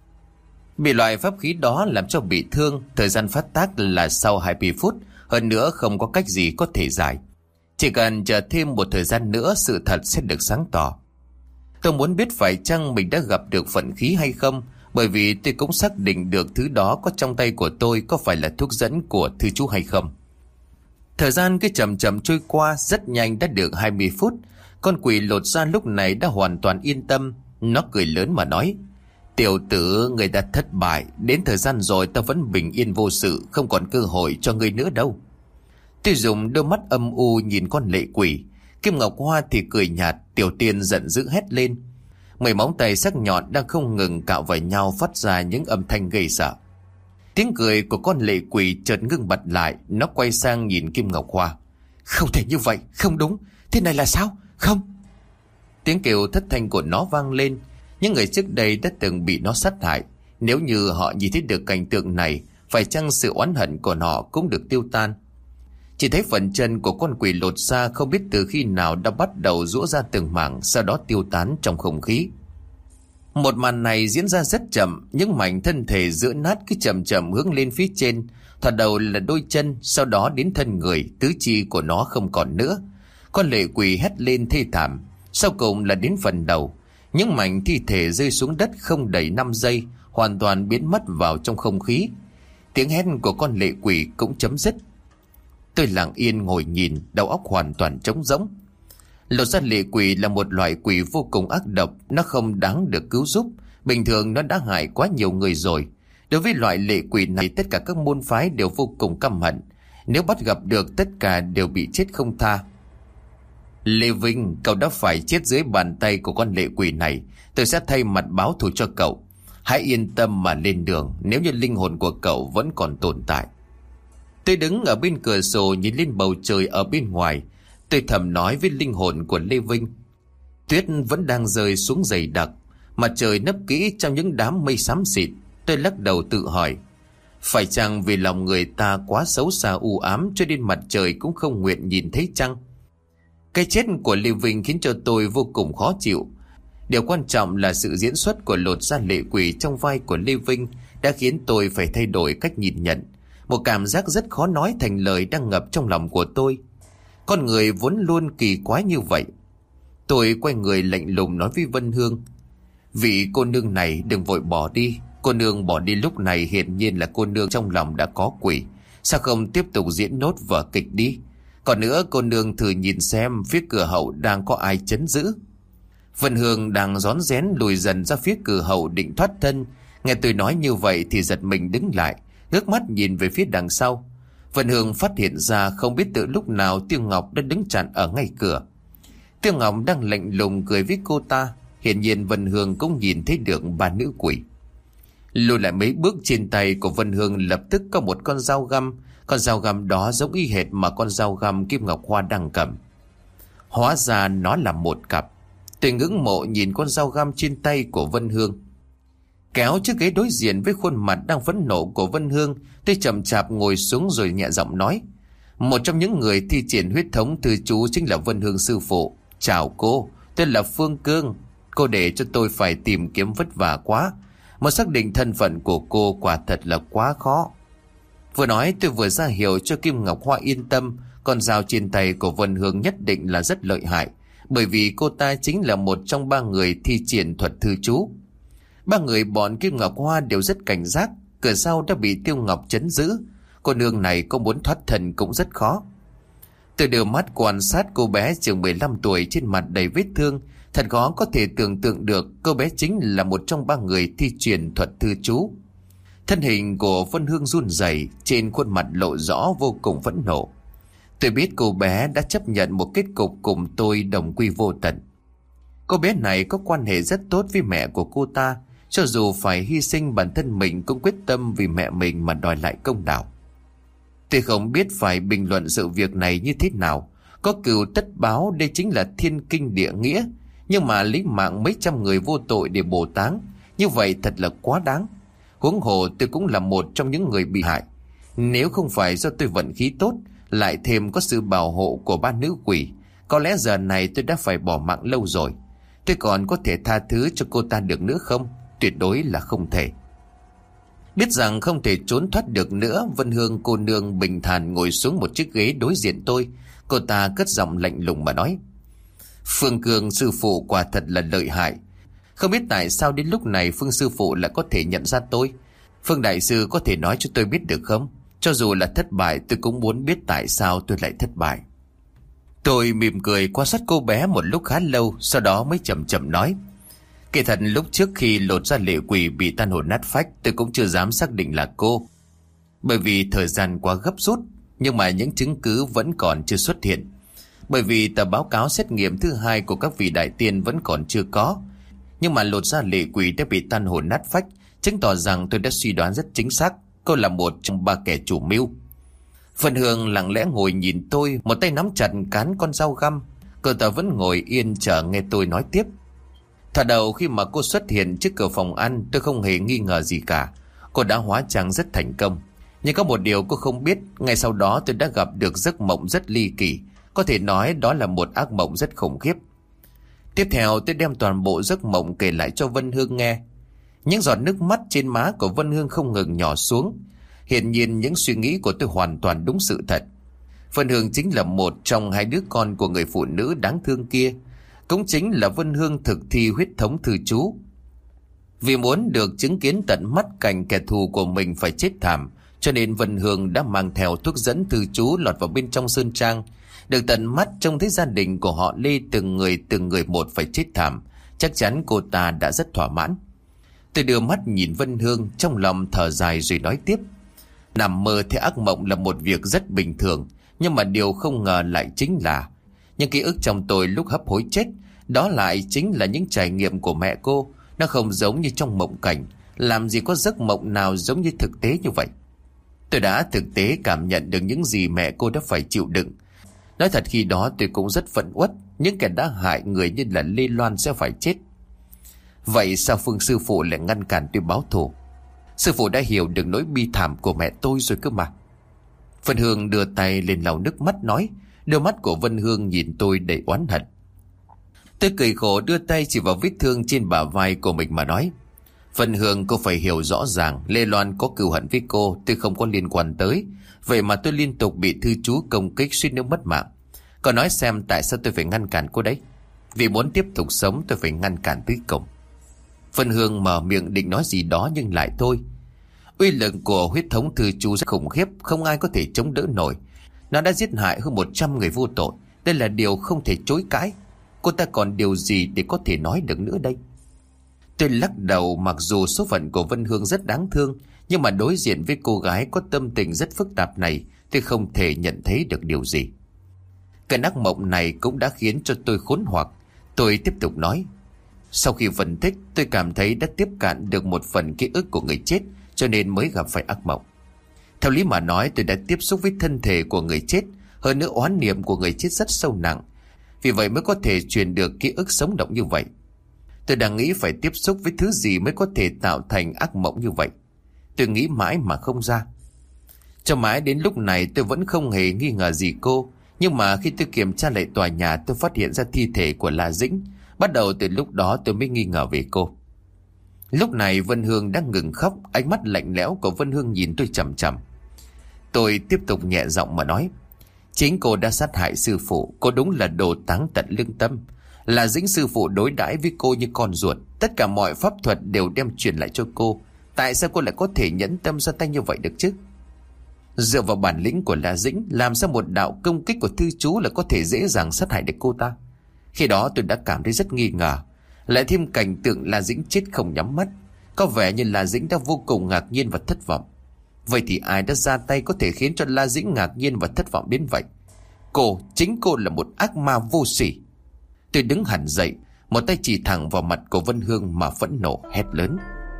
Bị loại pháp khí đó làm cho bị thương, thời gian phát tác là sau 20 phút, hơn nữa không có cách gì có thể giải. Chỉ cần chờ thêm một thời gian nữa, sự thật sẽ được sáng tỏ. Tôi muốn biết phải chăng mình đã gặp được vận khí hay không, bởi vì tôi cũng xác định được thứ đó có trong tay của tôi có phải là thuốc dẫn của thư chú hay không. Thời gian cứ chậm chậm trôi qua, rất nhanh đã được 20 phút. Con quỷ lột ra lúc này đã hoàn toàn yên tâm. Nó cười lớn mà nói: Tiểu tử, người đã thất bại. Đến thời gian rồi ta vẫn bình yên vô sự, không còn cơ hội cho ngươi nữa đâu. Tôi dùng đôi mắt âm u nhìn con lệ quỷ. Kim Ngọc Hoa thì cười nhạt. Tiểu Tiên giận dữ hét lên. Mấy móng tay sắc nhọn đang không ngừng cạo vào nhau, phát ra những âm thanh gây sợ. Tiếng cười của con lệ quỷ chợt ngưng bặt lại. Nó quay sang nhìn Kim Ngọc Hoa. Không thể như vậy, không đúng. Thế này là sao? Không. Tiếng kêu thất thanh của nó vang lên. Những người trước đây đã từng bị nó sát hại, nếu như họ nhìn thấy được cảnh tượng này, phải chăng sự oán hận của họ cũng được tiêu tan? Chỉ thấy phần chân của con quỷ lột ra không biết từ khi nào đã bắt đầu giũa ra từng mảng, sau đó tiêu tán trong không khí. Một màn này diễn ra rất chậm, những mảnh thân thể giữa nát cứ chậm chậm hướng lên phía trên. Thoạt đầu là đôi chân, sau đó đến thân người, tứ chi của nó không còn nữa. Con lệ quỷ hét lên thê thảm. Sau cùng là đến phần đầu. Những mảnh thi thể rơi xuống đất không đầy 5 giây, hoàn toàn biến mất vào trong không khí. Tiếng hét của con lệ quỷ cũng chấm dứt. Tôi lặng yên ngồi nhìn, đầu óc hoàn toàn trống rỗng. Lột da lệ quỷ là một loại quỷ vô cùng ác độc, nó không đáng được cứu giúp. Bình thường nó đã hại quá nhiều người rồi. Đối với loại lệ quỷ này, tất cả các môn phái đều vô cùng căm hận. Nếu bắt gặp được, tất cả đều bị chết không tha. Lê Vinh, cậu đã phải chết dưới bàn tay của con lệ quỷ này. Tôi sẽ thay mặt báo thù cho cậu. Hãy yên tâm mà lên đường, nếu như linh hồn của cậu vẫn còn tồn tại. Tôi đứng ở bên cửa sổ nhìn lên bầu trời ở bên ngoài. Tôi thầm nói với linh hồn của Lê Vinh. Tuyết vẫn đang rơi xuống dày đặc, mặt trời nấp kỹ trong những đám mây xám xịt. Tôi lắc đầu tự hỏi, phải chăng vì lòng người ta quá xấu xa u ám cho nên mặt trời cũng không nguyện nhìn thấy chăng? Cái chết của Lê Vinh khiến cho tôi vô cùng khó chịu. Điều quan trọng là sự diễn xuất của lột da lệ quỷ trong vai của Lê Vinh đã khiến tôi phải thay đổi cách nhìn nhận. Một cảm giác rất khó nói thành lời đang ngập trong lòng của tôi. Con người vốn luôn kỳ quái như vậy. Tôi quay người lạnh lùng nói với Vân Hương, vị cô nương này đừng vội bỏ đi. Cô nương bỏ đi lúc này hiển nhiên là cô nương trong lòng đã có quỷ. Sao không tiếp tục diễn nốt vở kịch đi? Còn nữa, cô nương thử nhìn xem phía cửa hậu đang có ai trấn giữ. Vân Hương đang rón rén lùi dần ra phía cửa hậu định thoát thân. Nghe tôi nói như vậy thì giật mình đứng lại, ngước mắt nhìn về phía đằng sau. Vân Hương phát hiện ra không biết từ lúc nào Tiêu Ngọc đã đứng chặn ở ngay cửa. Tiêu Ngọc đang lạnh lùng cười với cô ta. Hiển nhiên Vân Hương cũng nhìn thấy được ba nữ quỷ. Lùi lại mấy bước, trên tay của Vân Hương lập tức có một con dao găm. Con dao găm đó giống y hệt mà con dao găm Kim Ngọc Hoa đang cầm. Hóa ra nó là một cặp. Tôi ngưỡng mộ nhìn con dao găm trên tay của Vân Hương. Kéo chiếc ghế đối diện với khuôn mặt đang phẫn nộ của Vân Hương, tôi chậm chạp ngồi xuống rồi nhẹ giọng nói, một trong những người thi triển huyết thống thư chú chính là Vân Hương sư phụ. Chào cô, tôi là Phương Cương. Cô để cho tôi phải tìm kiếm vất vả quá. Mà xác định thân phận của cô quả thật là quá khó. Vừa nói tôi vừa ra hiệu cho Kim Ngọc Hoa yên tâm. Con dao trên tay của Vân Hương nhất định là rất lợi hại, bởi vì cô ta chính là một trong 3 người thi triển thuật thư chú. 3 người bọn Kim Ngọc Hoa đều rất cảnh giác. Cửa sau đã bị Tiêu Ngọc trấn giữ. Cô nương này có muốn thoát thân cũng rất khó. Tôi đưa mắt quan sát cô bé chừng 15 tuổi trên mặt đầy vết thương. Thật khó có thể tưởng tượng được cô bé chính là một trong 3 người thi triển thuật thư chú. Thân hình của Vân Hương run rẩy, trên khuôn mặt lộ rõ vô cùng phẫn nộ. Tôi biết cô bé đã chấp nhận một kết cục cùng tôi đồng quy vô tận. Cô bé này có quan hệ rất tốt với mẹ của cô ta. Cho dù phải hy sinh bản thân mình cũng quyết tâm vì mẹ mình mà đòi lại công đạo. Tôi không biết phải bình luận sự việc này như thế nào. Có cừu tất báo, đây chính là thiên kinh địa nghĩa. Nhưng mà lấy mạng mấy trăm người vô tội để bồi táng, như vậy thật là quá đáng. Huống hồ tôi cũng là một trong những người bị hại. Nếu không phải do tôi vận khí tốt, lại thêm có sự bảo hộ của 3 nữ quỷ, có lẽ giờ này tôi đã phải bỏ mạng lâu rồi. Tôi còn có thể tha thứ cho cô ta được nữa không? Tuyệt đối là không thể. Biết rằng không thể trốn thoát được nữa, Vân Hương cô nương bình thản ngồi xuống một chiếc ghế đối diện tôi. Cô ta cất giọng lạnh lùng mà nói, Phương Cường sư phụ quả thật là lợi hại. Không biết tại sao đến lúc này Phương sư phụ lại có thể nhận ra tôi. Phương đại sư có thể nói cho tôi biết được không? Cho dù là thất bại, tôi cũng muốn biết tại sao tôi lại thất bại. Tôi mỉm cười quan sát cô bé một lúc khá lâu, sau đó mới chậm chậm nói, kỳ thật lúc trước khi lột da lệ quỷ bị tan hồn nát phách, tôi cũng chưa dám xác định là cô, bởi vì thời gian quá gấp rút. Nhưng mà những chứng cứ vẫn còn chưa xuất hiện, bởi vì tờ báo cáo xét nghiệm thứ 2 của các vị đại tiên vẫn còn chưa có. Nhưng mà lột da lệ quỷ đã bị tan hồn nát phách, chứng tỏ rằng tôi đã suy đoán rất chính xác, cô là một trong 3 kẻ chủ mưu. Vân Hương lặng lẽ ngồi nhìn tôi, một tay nắm chặt cán con dao găm. Cô ta vẫn ngồi yên chờ nghe tôi nói tiếp. Thoạt đầu khi mà cô xuất hiện trước cửa phòng ăn, tôi không hề nghi ngờ gì cả. Cô đã hóa trang rất thành công. Nhưng có một điều cô không biết, ngay sau đó tôi đã gặp được giấc mộng rất ly kỳ. Có thể nói đó là một ác mộng rất khủng khiếp. Tiếp theo tôi đem toàn bộ giấc mộng kể lại cho Vân Hương nghe. Những giọt nước mắt trên má của Vân Hương không ngừng nhỏ xuống. Hiển nhiên những suy nghĩ của tôi hoàn toàn đúng sự thật. Vân Hương chính là một trong hai đứa con của người phụ nữ đáng thương kia. Cũng chính là Vân Hương thực thi huyết thống thư chú. Vì muốn được chứng kiến tận mắt cảnh kẻ thù của mình phải chết thảm, cho nên Vân Hương đã mang theo thuốc dẫn thư chú lọt vào bên trong sơn trang. Được tận mắt trông thấy gia đình của họ Lê từng người một phải chết thảm, chắc chắn cô ta đã rất thỏa mãn. Tôi đưa mắt nhìn Vân Hương, trong lòng thở dài rồi nói tiếp. Nằm mơ thấy ác mộng là một việc rất bình thường, nhưng mà điều không ngờ lại chính là những ký ức trong tôi lúc hấp hối chết, đó lại chính là những trải nghiệm của mẹ cô. Nó không giống như trong mộng cảnh, làm gì có giấc mộng nào giống như thực tế như vậy. Tôi đã thực tế cảm nhận được những gì mẹ cô đã phải chịu đựng. Nói thật khi đó tôi cũng rất phẫn uất, những kẻ đã hại người như là Lê Loan sẽ phải chết. Vậy sao Phương sư phụ lại ngăn cản tôi báo thù? Sư phụ đã hiểu được nỗi bi thảm của mẹ tôi rồi cơ mà. Vân Hương đưa tay lên lau nước mắt nói. Đôi mắt của Vân Hương nhìn tôi đầy oán hận. Tôi cười khổ đưa tay chỉ vào vết thương trên bả vai của mình mà nói. Vân Hương, cô phải hiểu rõ ràng Lê Loan có cừu hận với cô, tôi không có liên quan tới. Vậy mà tôi liên tục bị thư chú công kích suýt nữa mất mạng. Còn nói xem tại sao tôi phải ngăn cản cô đấy? Vì muốn tiếp tục sống tôi phải ngăn cản tới cùng. Vân Hương mở miệng định nói gì đó nhưng lại thôi. Uy lực của huyết thống thư chú rất khủng khiếp, không ai có thể chống đỡ nổi. Nó đã giết hại hơn 100 người vô tội. Đây là điều không thể chối cãi. Cô ta còn điều gì để có thể nói được nữa đây? Tôi lắc đầu. Mặc dù số phận của Vân Hương rất đáng thương, nhưng mà đối diện với cô gái có tâm tình rất phức tạp này, tôi không thể nhận thấy được điều gì. Cơn ác mộng này cũng đã khiến cho tôi khốn hoặc. Tôi tiếp tục nói. Sau khi phân tích, tôi cảm thấy đã tiếp cận được một phần ký ức của người chết, cho nên mới gặp phải ác mộng. Theo lý mà nói, tôi đã tiếp xúc với thân thể của người chết. Hơn nữa oán niệm của người chết rất sâu nặng, vì vậy mới có thể truyền được ký ức sống động như vậy. Tôi đang nghĩ phải tiếp xúc với thứ gì mới có thể tạo thành ác mộng như vậy. Tôi nghĩ mãi mà không ra. Cho mãi đến lúc này tôi vẫn không hề nghi ngờ gì cô. Nhưng mà khi tôi kiểm tra lại tòa nhà, tôi phát hiện ra thi thể của La Dĩnh. Bắt đầu từ lúc đó tôi mới nghi ngờ về cô. Lúc này Vân Hương đang ngừng khóc. Ánh mắt lạnh lẽo của Vân Hương nhìn tôi chằm chằm. Tôi tiếp tục nhẹ giọng mà nói. Chính cô đã sát hại sư phụ. Cô đúng là đồ táng tận lương tâm. La Dĩnh sư phụ đối đãi với cô như con ruột. Tất cả mọi pháp thuật đều đem truyền lại cho cô. Tại sao cô lại có thể nhẫn tâm ra tay như vậy được chứ? Dựa vào bản lĩnh của La Dĩnh, làm sao một đạo công kích của thư chú là có thể dễ dàng sát hại được cô ta? Khi đó tôi đã cảm thấy rất nghi ngờ. Lại thêm cảnh tượng La Dĩnh chết không nhắm mắt, có vẻ như La Dĩnh đã vô cùng ngạc nhiên và thất vọng. Vậy thì ai đã ra tay có thể khiến cho La Dĩnh ngạc nhiên và thất vọng đến vậy? Chính cô là một ác ma vô sỉ. Tôi đứng hẳn dậy, một tay chỉ thẳng vào mặt của Vân Hương mà phẫn nộ hét lớn.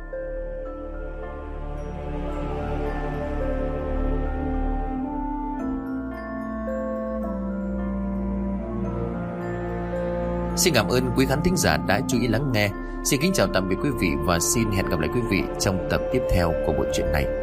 Xin cảm ơn quý khán thính giả đã chú ý lắng nghe. Xin kính chào tạm biệt quý vị và xin hẹn gặp lại quý vị trong tập tiếp theo của bộ truyện này.